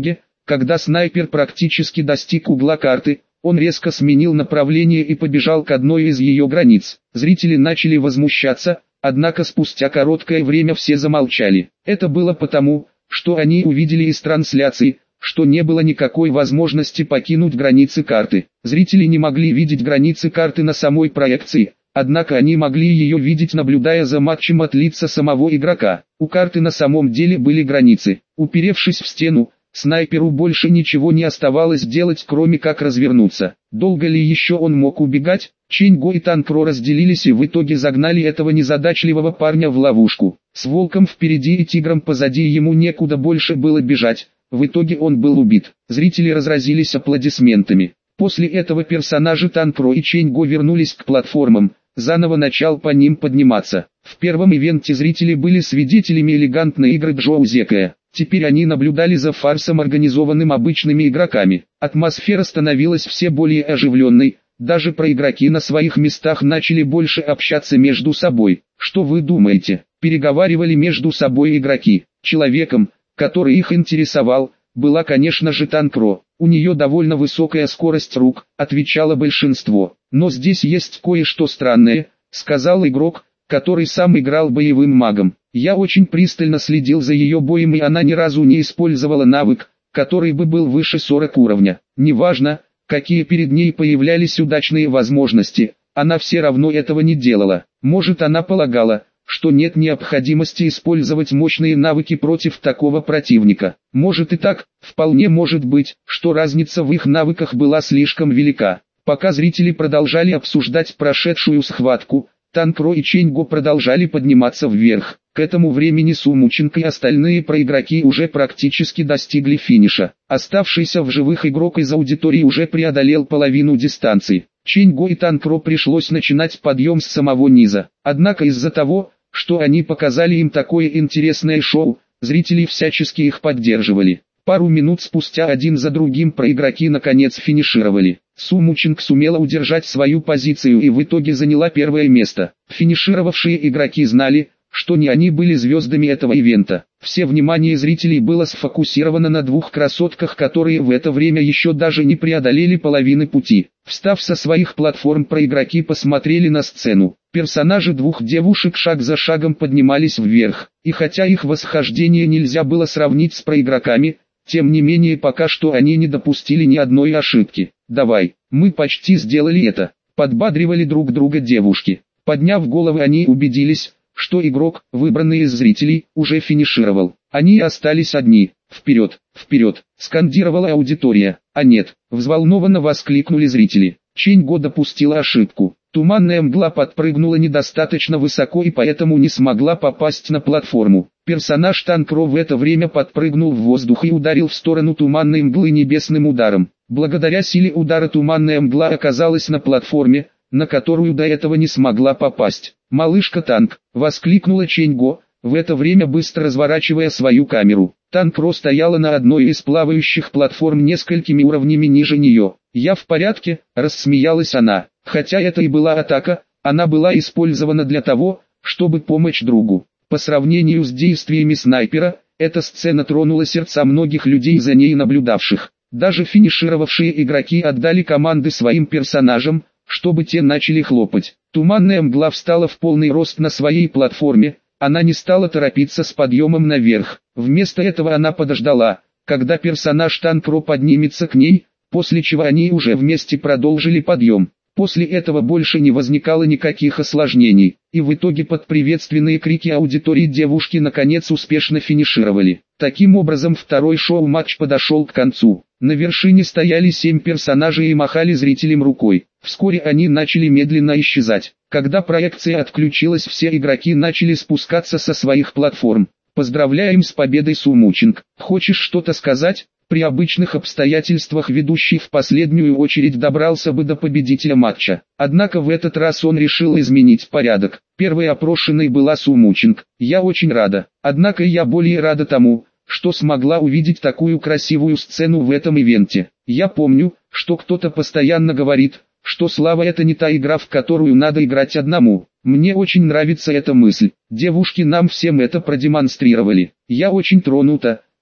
Когда снайпер практически достиг угла карты, он резко сменил направление и побежал к одной из ее границ. Зрители начали возмущаться, однако спустя короткое время все замолчали. Это было потому, что они увидели из трансляции, что не было никакой возможности покинуть границы карты. Зрители не могли видеть границы карты на самой проекции, однако они могли ее видеть, наблюдая за матчем от лица самого игрока. У карты на самом деле были границы. Уперевшись в стену, снайперу больше ничего не оставалось делать, кроме как развернуться. Долго ли еще он мог убегать? Чэнь-Го и Танкро разделились и в итоге загнали этого незадачливого парня в ловушку. С волком впереди и тигром позади ему некуда больше было бежать. В итоге он был убит. Зрители разразились аплодисментами. После этого персонажи Танкро и Чэнь-Го вернулись к платформам, заново начал по ним подниматься. В первом ивенте зрители были свидетелями элегантной игры Джоу Зекая. Теперь они наблюдали за фарсом, организованным обычными игроками. Атмосфера становилась все более оживленной, даже проигроки на своих местах начали больше общаться между собой. Что вы думаете? Переговаривали между собой игроки. Человеком, который их интересовал, была, конечно же, Танкро. У нее довольно высокая скорость рук, отвечало большинство. Но здесь есть кое-что странное, сказал игрок, который сам играл боевым магом. Я очень пристально следил за ее боем, и она ни разу не использовала навык, который бы был выше сорок уровня. Неважно, какие перед ней появлялись удачные возможности, она все равно этого не делала. Может, она полагала, что нет необходимости использовать мощные навыки против такого противника. Может и так, вполне может быть, что разница в их навыках была слишком велика. Пока зрители продолжали обсуждать прошедшую схватку, Танкро и Чэнь-Го продолжали подниматься вверх. К этому времени Сумученко и остальные проигроки уже практически достигли финиша. Оставшийся в живых игрок из аудитории уже преодолел половину дистанции. Чэнь-Го и Танкро пришлось начинать подъем с самого низа. Однако из-за того, что они показали им такое интересное шоу, зрители всячески их поддерживали. Пару минут спустя один за другим проигроки наконец финишировали. Сумученко сумела удержать свою позицию и в итоге заняла первое место. Финишировавшие игроки знали, что не они были звездами этого ивента. Все внимание зрителей было сфокусировано на двух красотках, которые в это время еще даже не преодолели половины пути. Встав со своих платформ, проигроки посмотрели на сцену. Персонажи двух девушек шаг за шагом поднимались вверх, и хотя их восхождение нельзя было сравнить с проигроками, тем не менее пока что они не допустили ни одной ошибки. «Давай, мы почти сделали это», — подбадривали друг друга девушки. Подняв головы, они убедились, что игрок, выбранный из зрителей, уже финишировал. Они остались одни. «Вперед, вперед!» — скандировала аудитория. «А нет!» — взволнованно воскликнули зрители. Чэнь-Го допустила ошибку. Туманная мгла подпрыгнула недостаточно высоко и поэтому не смогла попасть на платформу. Персонаж Танкро в это время подпрыгнул в воздух и ударил в сторону туманной мглы небесным ударом. Благодаря силе удара туманная мгла оказалась на платформе, на которую до этого не смогла попасть. «Малышка Танк!» — воскликнула Чэнь-Го, в это время быстро разворачивая свою камеру. Танкро стояла на одной из плавающих платформ несколькими уровнями ниже нее. «Я в порядке», — рассмеялась она. Хотя это и была атака, она была использована для того, чтобы помочь другу. По сравнению с действиями снайпера, эта сцена тронула сердца многих людей, за ней наблюдавших. Даже финишировавшие игроки отдали команды своим персонажам, чтобы те начали хлопать. Туманная мгла встала в полный рост на своей платформе, она не стала торопиться с подъемом наверх. Вместо этого она подождала, когда персонаж Танкро поднимется к ней, после чего они уже вместе продолжили подъем. После этого больше не возникало никаких осложнений, и в итоге под приветственные крики аудитории девушки наконец успешно финишировали. Таким образом, второй шоу-матч подошел к концу. На вершине стояли семь персонажей и махали зрителям рукой. Вскоре они начали медленно исчезать. Когда проекция отключилась, все игроки начали спускаться со своих платформ. «Поздравляем с победой, Сумученко. Хочешь что-то сказать?» При обычных обстоятельствах ведущий в последнюю очередь добрался бы до победителя матча. Однако в этот раз он решил изменить порядок. Первой опрошенной была Сумученко. «Я очень рада. Однако я более рада тому, что смогла увидеть такую красивую сцену в этом ивенте. Я помню, что кто-то постоянно говорит, что слава — это не та игра, в которую надо играть одному. Мне очень нравится эта мысль. Девушки нам всем это продемонстрировали. Я очень тронута,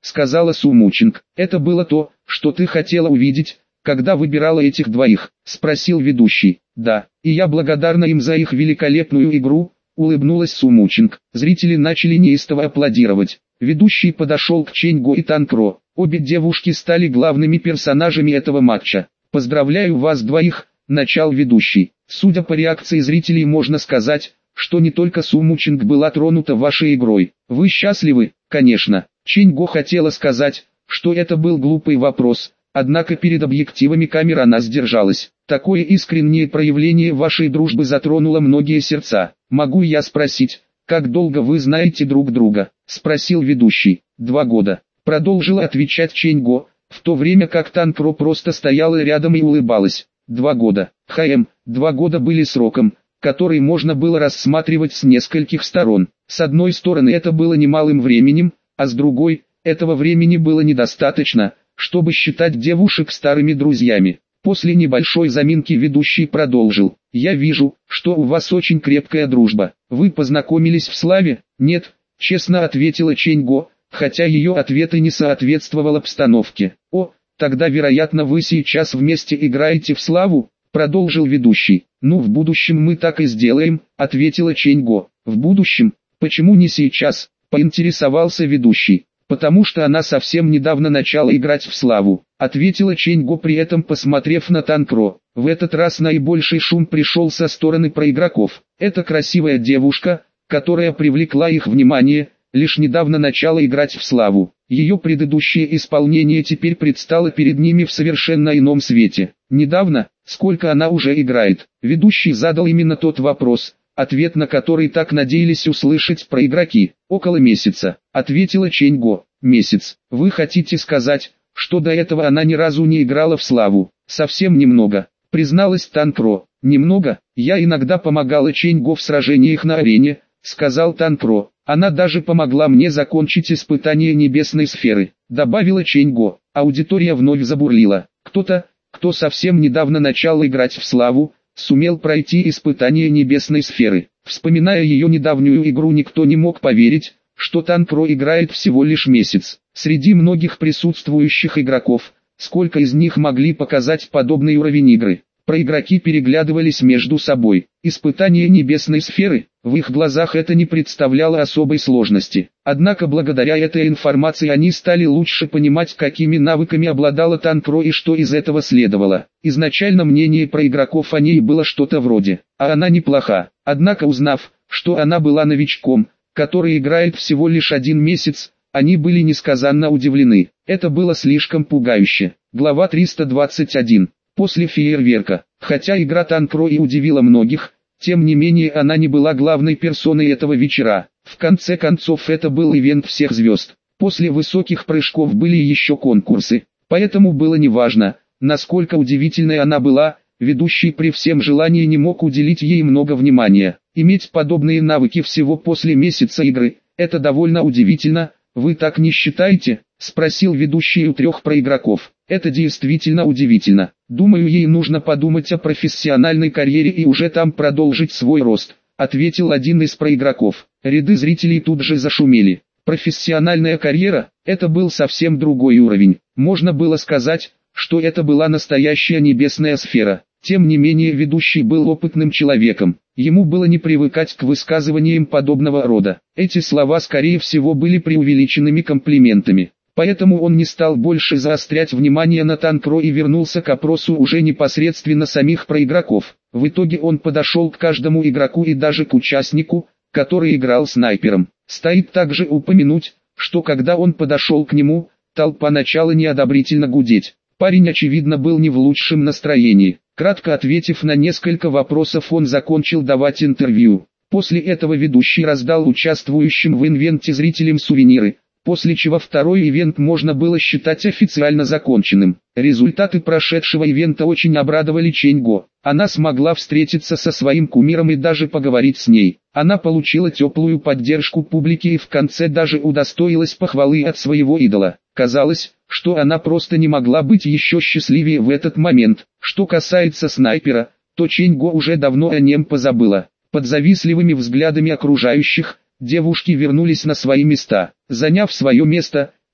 сказала Сумучинг. Это было то, что ты хотела увидеть, когда выбирала этих двоих, спросил ведущий. Да, и я благодарна им за их великолепную игру, улыбнулась Сумучинг. Зрители начали неистово аплодировать. Ведущий подошел к Чэнь-Го и Танкро. Обе девушки стали главными персонажами этого матча. Поздравляю вас двоих, начал ведущий. Судя по реакции зрителей, можно сказать, что не только Сумучинг была тронута вашей игрой. Вы счастливы? Конечно. Чэнь-Го хотела сказать, что это был глупый вопрос, однако перед объективами камер она сдержалась. Такое искреннее проявление вашей дружбы затронуло многие сердца. Могу я спросить, как долго вы знаете друг друга? Спросил ведущий. Два года. Продолжила отвечать Чэнь-Го, в то время как Танкро просто стояла рядом и улыбалась. Два года. ХМ, два года были сроком, который можно было рассматривать с нескольких сторон. С одной стороны, это было немалым временем, а с другой, этого времени было недостаточно, чтобы считать девушек старыми друзьями. После небольшой заминки ведущий продолжил. «Я вижу, что у вас очень крепкая дружба. Вы познакомились в Славе?» «Нет», честно ответила Чэнь-Го, хотя ее ответ и не соответствовал обстановке. «О, тогда вероятно вы сейчас вместе играете в Славу?» Продолжил ведущий. «Ну, в будущем мы так и сделаем», ответила Чэнь-Го. «В будущем? Почему не сейчас?» Поинтересовался ведущий. «Потому что она совсем недавно начала играть в Славу», ответила Чэнь-Го, при этом посмотрев на Танкро. В этот раз наибольший шум пришел со стороны проигроков. Эта красивая девушка, которая привлекла их внимание, лишь недавно начала играть в Славу. Ее предыдущее исполнение теперь предстало перед ними в совершенно ином свете. Недавно, сколько она уже играет? Ведущий задал именно тот вопрос, ответ на который так надеялись услышать проигроки. «Около месяца», ответила Чэнь-Го. «Месяц. Вы хотите сказать, что до этого она ни разу не играла в Славу?» «Совсем немного», призналась Танкро. «Немного? Я иногда помогала Чэнь-Го в сражениях на арене», сказал Танкро. «Она даже помогла мне закончить испытание небесной сферы», добавила Чэнь-Го. Аудитория вновь забурлила. Кто-то, кто совсем недавно начал играть в Славу, сумел пройти испытание небесной сферы. Вспоминая ее недавнюю игру, никто не мог поверить, что Танкро играет всего лишь месяц. Среди многих присутствующих игроков, сколько из них могли показать подобный уровень игры? Проигроки переглядывались между собой. Испытание небесной сферы, в их глазах это не представляло особой сложности. Однако благодаря этой информации они стали лучше понимать, какими навыками обладала Танкро и что из этого следовало. Изначально мнение проигроков о ней было что-то вроде: «А она неплоха». Однако узнав, что она была новичком, который играет всего лишь один месяц, они были несказанно удивлены. Это было слишком пугающе. Глава триста двадцать один. После фейерверка, хотя игра Танкро и удивила многих, тем не менее она не была главной персоной этого вечера. В конце концов, это был ивент всех звезд. После высоких прыжков были еще конкурсы, поэтому было неважно, насколько удивительной она была, ведущий при всем желании не мог уделить ей много внимания. Иметь подобные навыки всего после месяца игры – это довольно удивительно. «Вы так не считаете?» – спросил ведущий у трех проигроков. «Это действительно удивительно. Думаю, ей нужно подумать о профессиональной карьере и уже там продолжить свой рост», – ответил один из проигроков. Ряды зрителей тут же зашумели. Профессиональная карьера – это был совсем другой уровень. Можно было сказать, что это была настоящая небесная сфера. Тем не менее, ведущий был опытным человеком. Ему было не привыкать к высказываниям подобного рода. Эти слова, скорее всего, были преувеличенными комплиментами. Поэтому он не стал больше заострять внимание на Танкро и вернулся к опросу уже непосредственно самих проигроков. В итоге он подошел к каждому игроку и даже к участнику, который играл снайпером. Стоит также упомянуть, что когда он подошел к нему, толпа начала неодобрительно гудеть. Парень, очевидно, был не в лучшем настроении. Кратко ответив на несколько вопросов, он закончил давать интервью. После этого ведущий раздал участвующим в ивенте зрителям сувениры, после чего второй ивент можно было считать официально законченным. Результаты прошедшего ивента очень обрадовали Чэнь-Го. Она смогла встретиться со своим кумиром и даже поговорить с ней. Она получила теплую поддержку публики и в конце даже удостоилась похвалы от своего идола. Казалось, что она просто не могла быть еще счастливее в этот момент. Что касается снайпера, то Чэнь-Го уже давно о нем позабыла. Под завистливыми взглядами окружающих, девушки вернулись на свои места. Заняв свое место,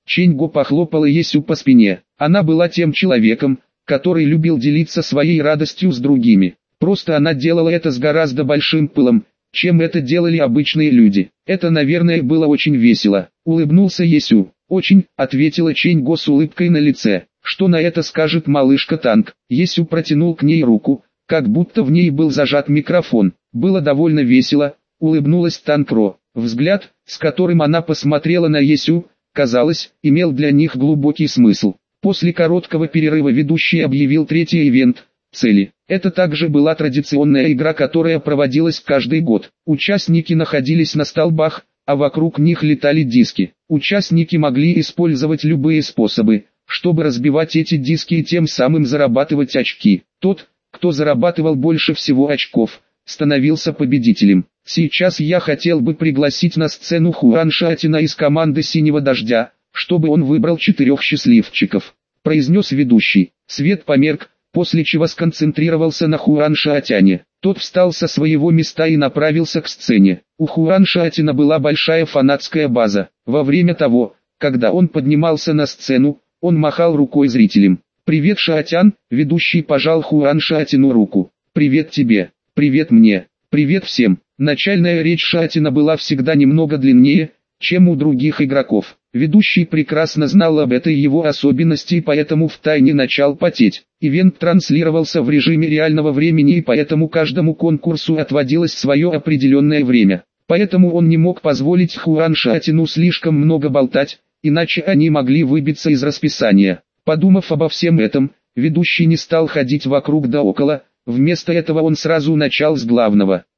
Ченьго похлопала Есю по спине. Она была тем человеком, который любил делиться своей радостью с другими. Просто она делала это с гораздо большим пылом, чем это делали обычные люди. Это, наверное, было очень весело. Улыбнулся Есю. «Очень», — ответила Ченьго с улыбкой на лице. «Что на это скажет малышка Танк?» Есю протянул к ней руку, как будто в ней был зажат микрофон. Было довольно весело, улыбнулась Танкро. Взгляд, с которым она посмотрела на Есю, казалось, имел для них глубокий смысл. После короткого перерыва ведущий объявил третий ивент – цели. Это также была традиционная игра, которая проводилась каждый год. Участники находились на столбах, а вокруг них летали диски. Участники могли использовать любые способы, чтобы разбивать эти диски и тем самым зарабатывать очки. Тот, кто зарабатывал больше всего очков, становился победителем. Сейчас я хотел бы пригласить на сцену Хуан Шаотина из команды «Синего дождя», чтобы он выбрал четырех счастливчиков, произнес ведущий. Свет померк, после чего сконцентрировался на Хуан Шаотяне. Тот встал со своего места и направился к сцене. У Хуан Шаотина была большая фанатская база. Во время того, когда он поднимался на сцену, он махал рукой зрителям. «Привет, Шаотян!» Ведущий пожал Хуан Шаотину руку. «Привет тебе! Привет мне! Привет всем!» Начальная речь Шаотина была всегда немного длиннее, чем у других игроков. Ведущий прекрасно знал об этой его особенности и поэтому втайне начал потеть. Ивент транслировался в режиме реального времени и поэтому каждому конкурсу отводилось свое определенное время. Поэтому он не мог позволить Хуан Шаотину слишком много болтать, иначе они могли выбиться из расписания. Подумав обо всем этом, ведущий не стал ходить вокруг да около, вместо этого он сразу начал с главного.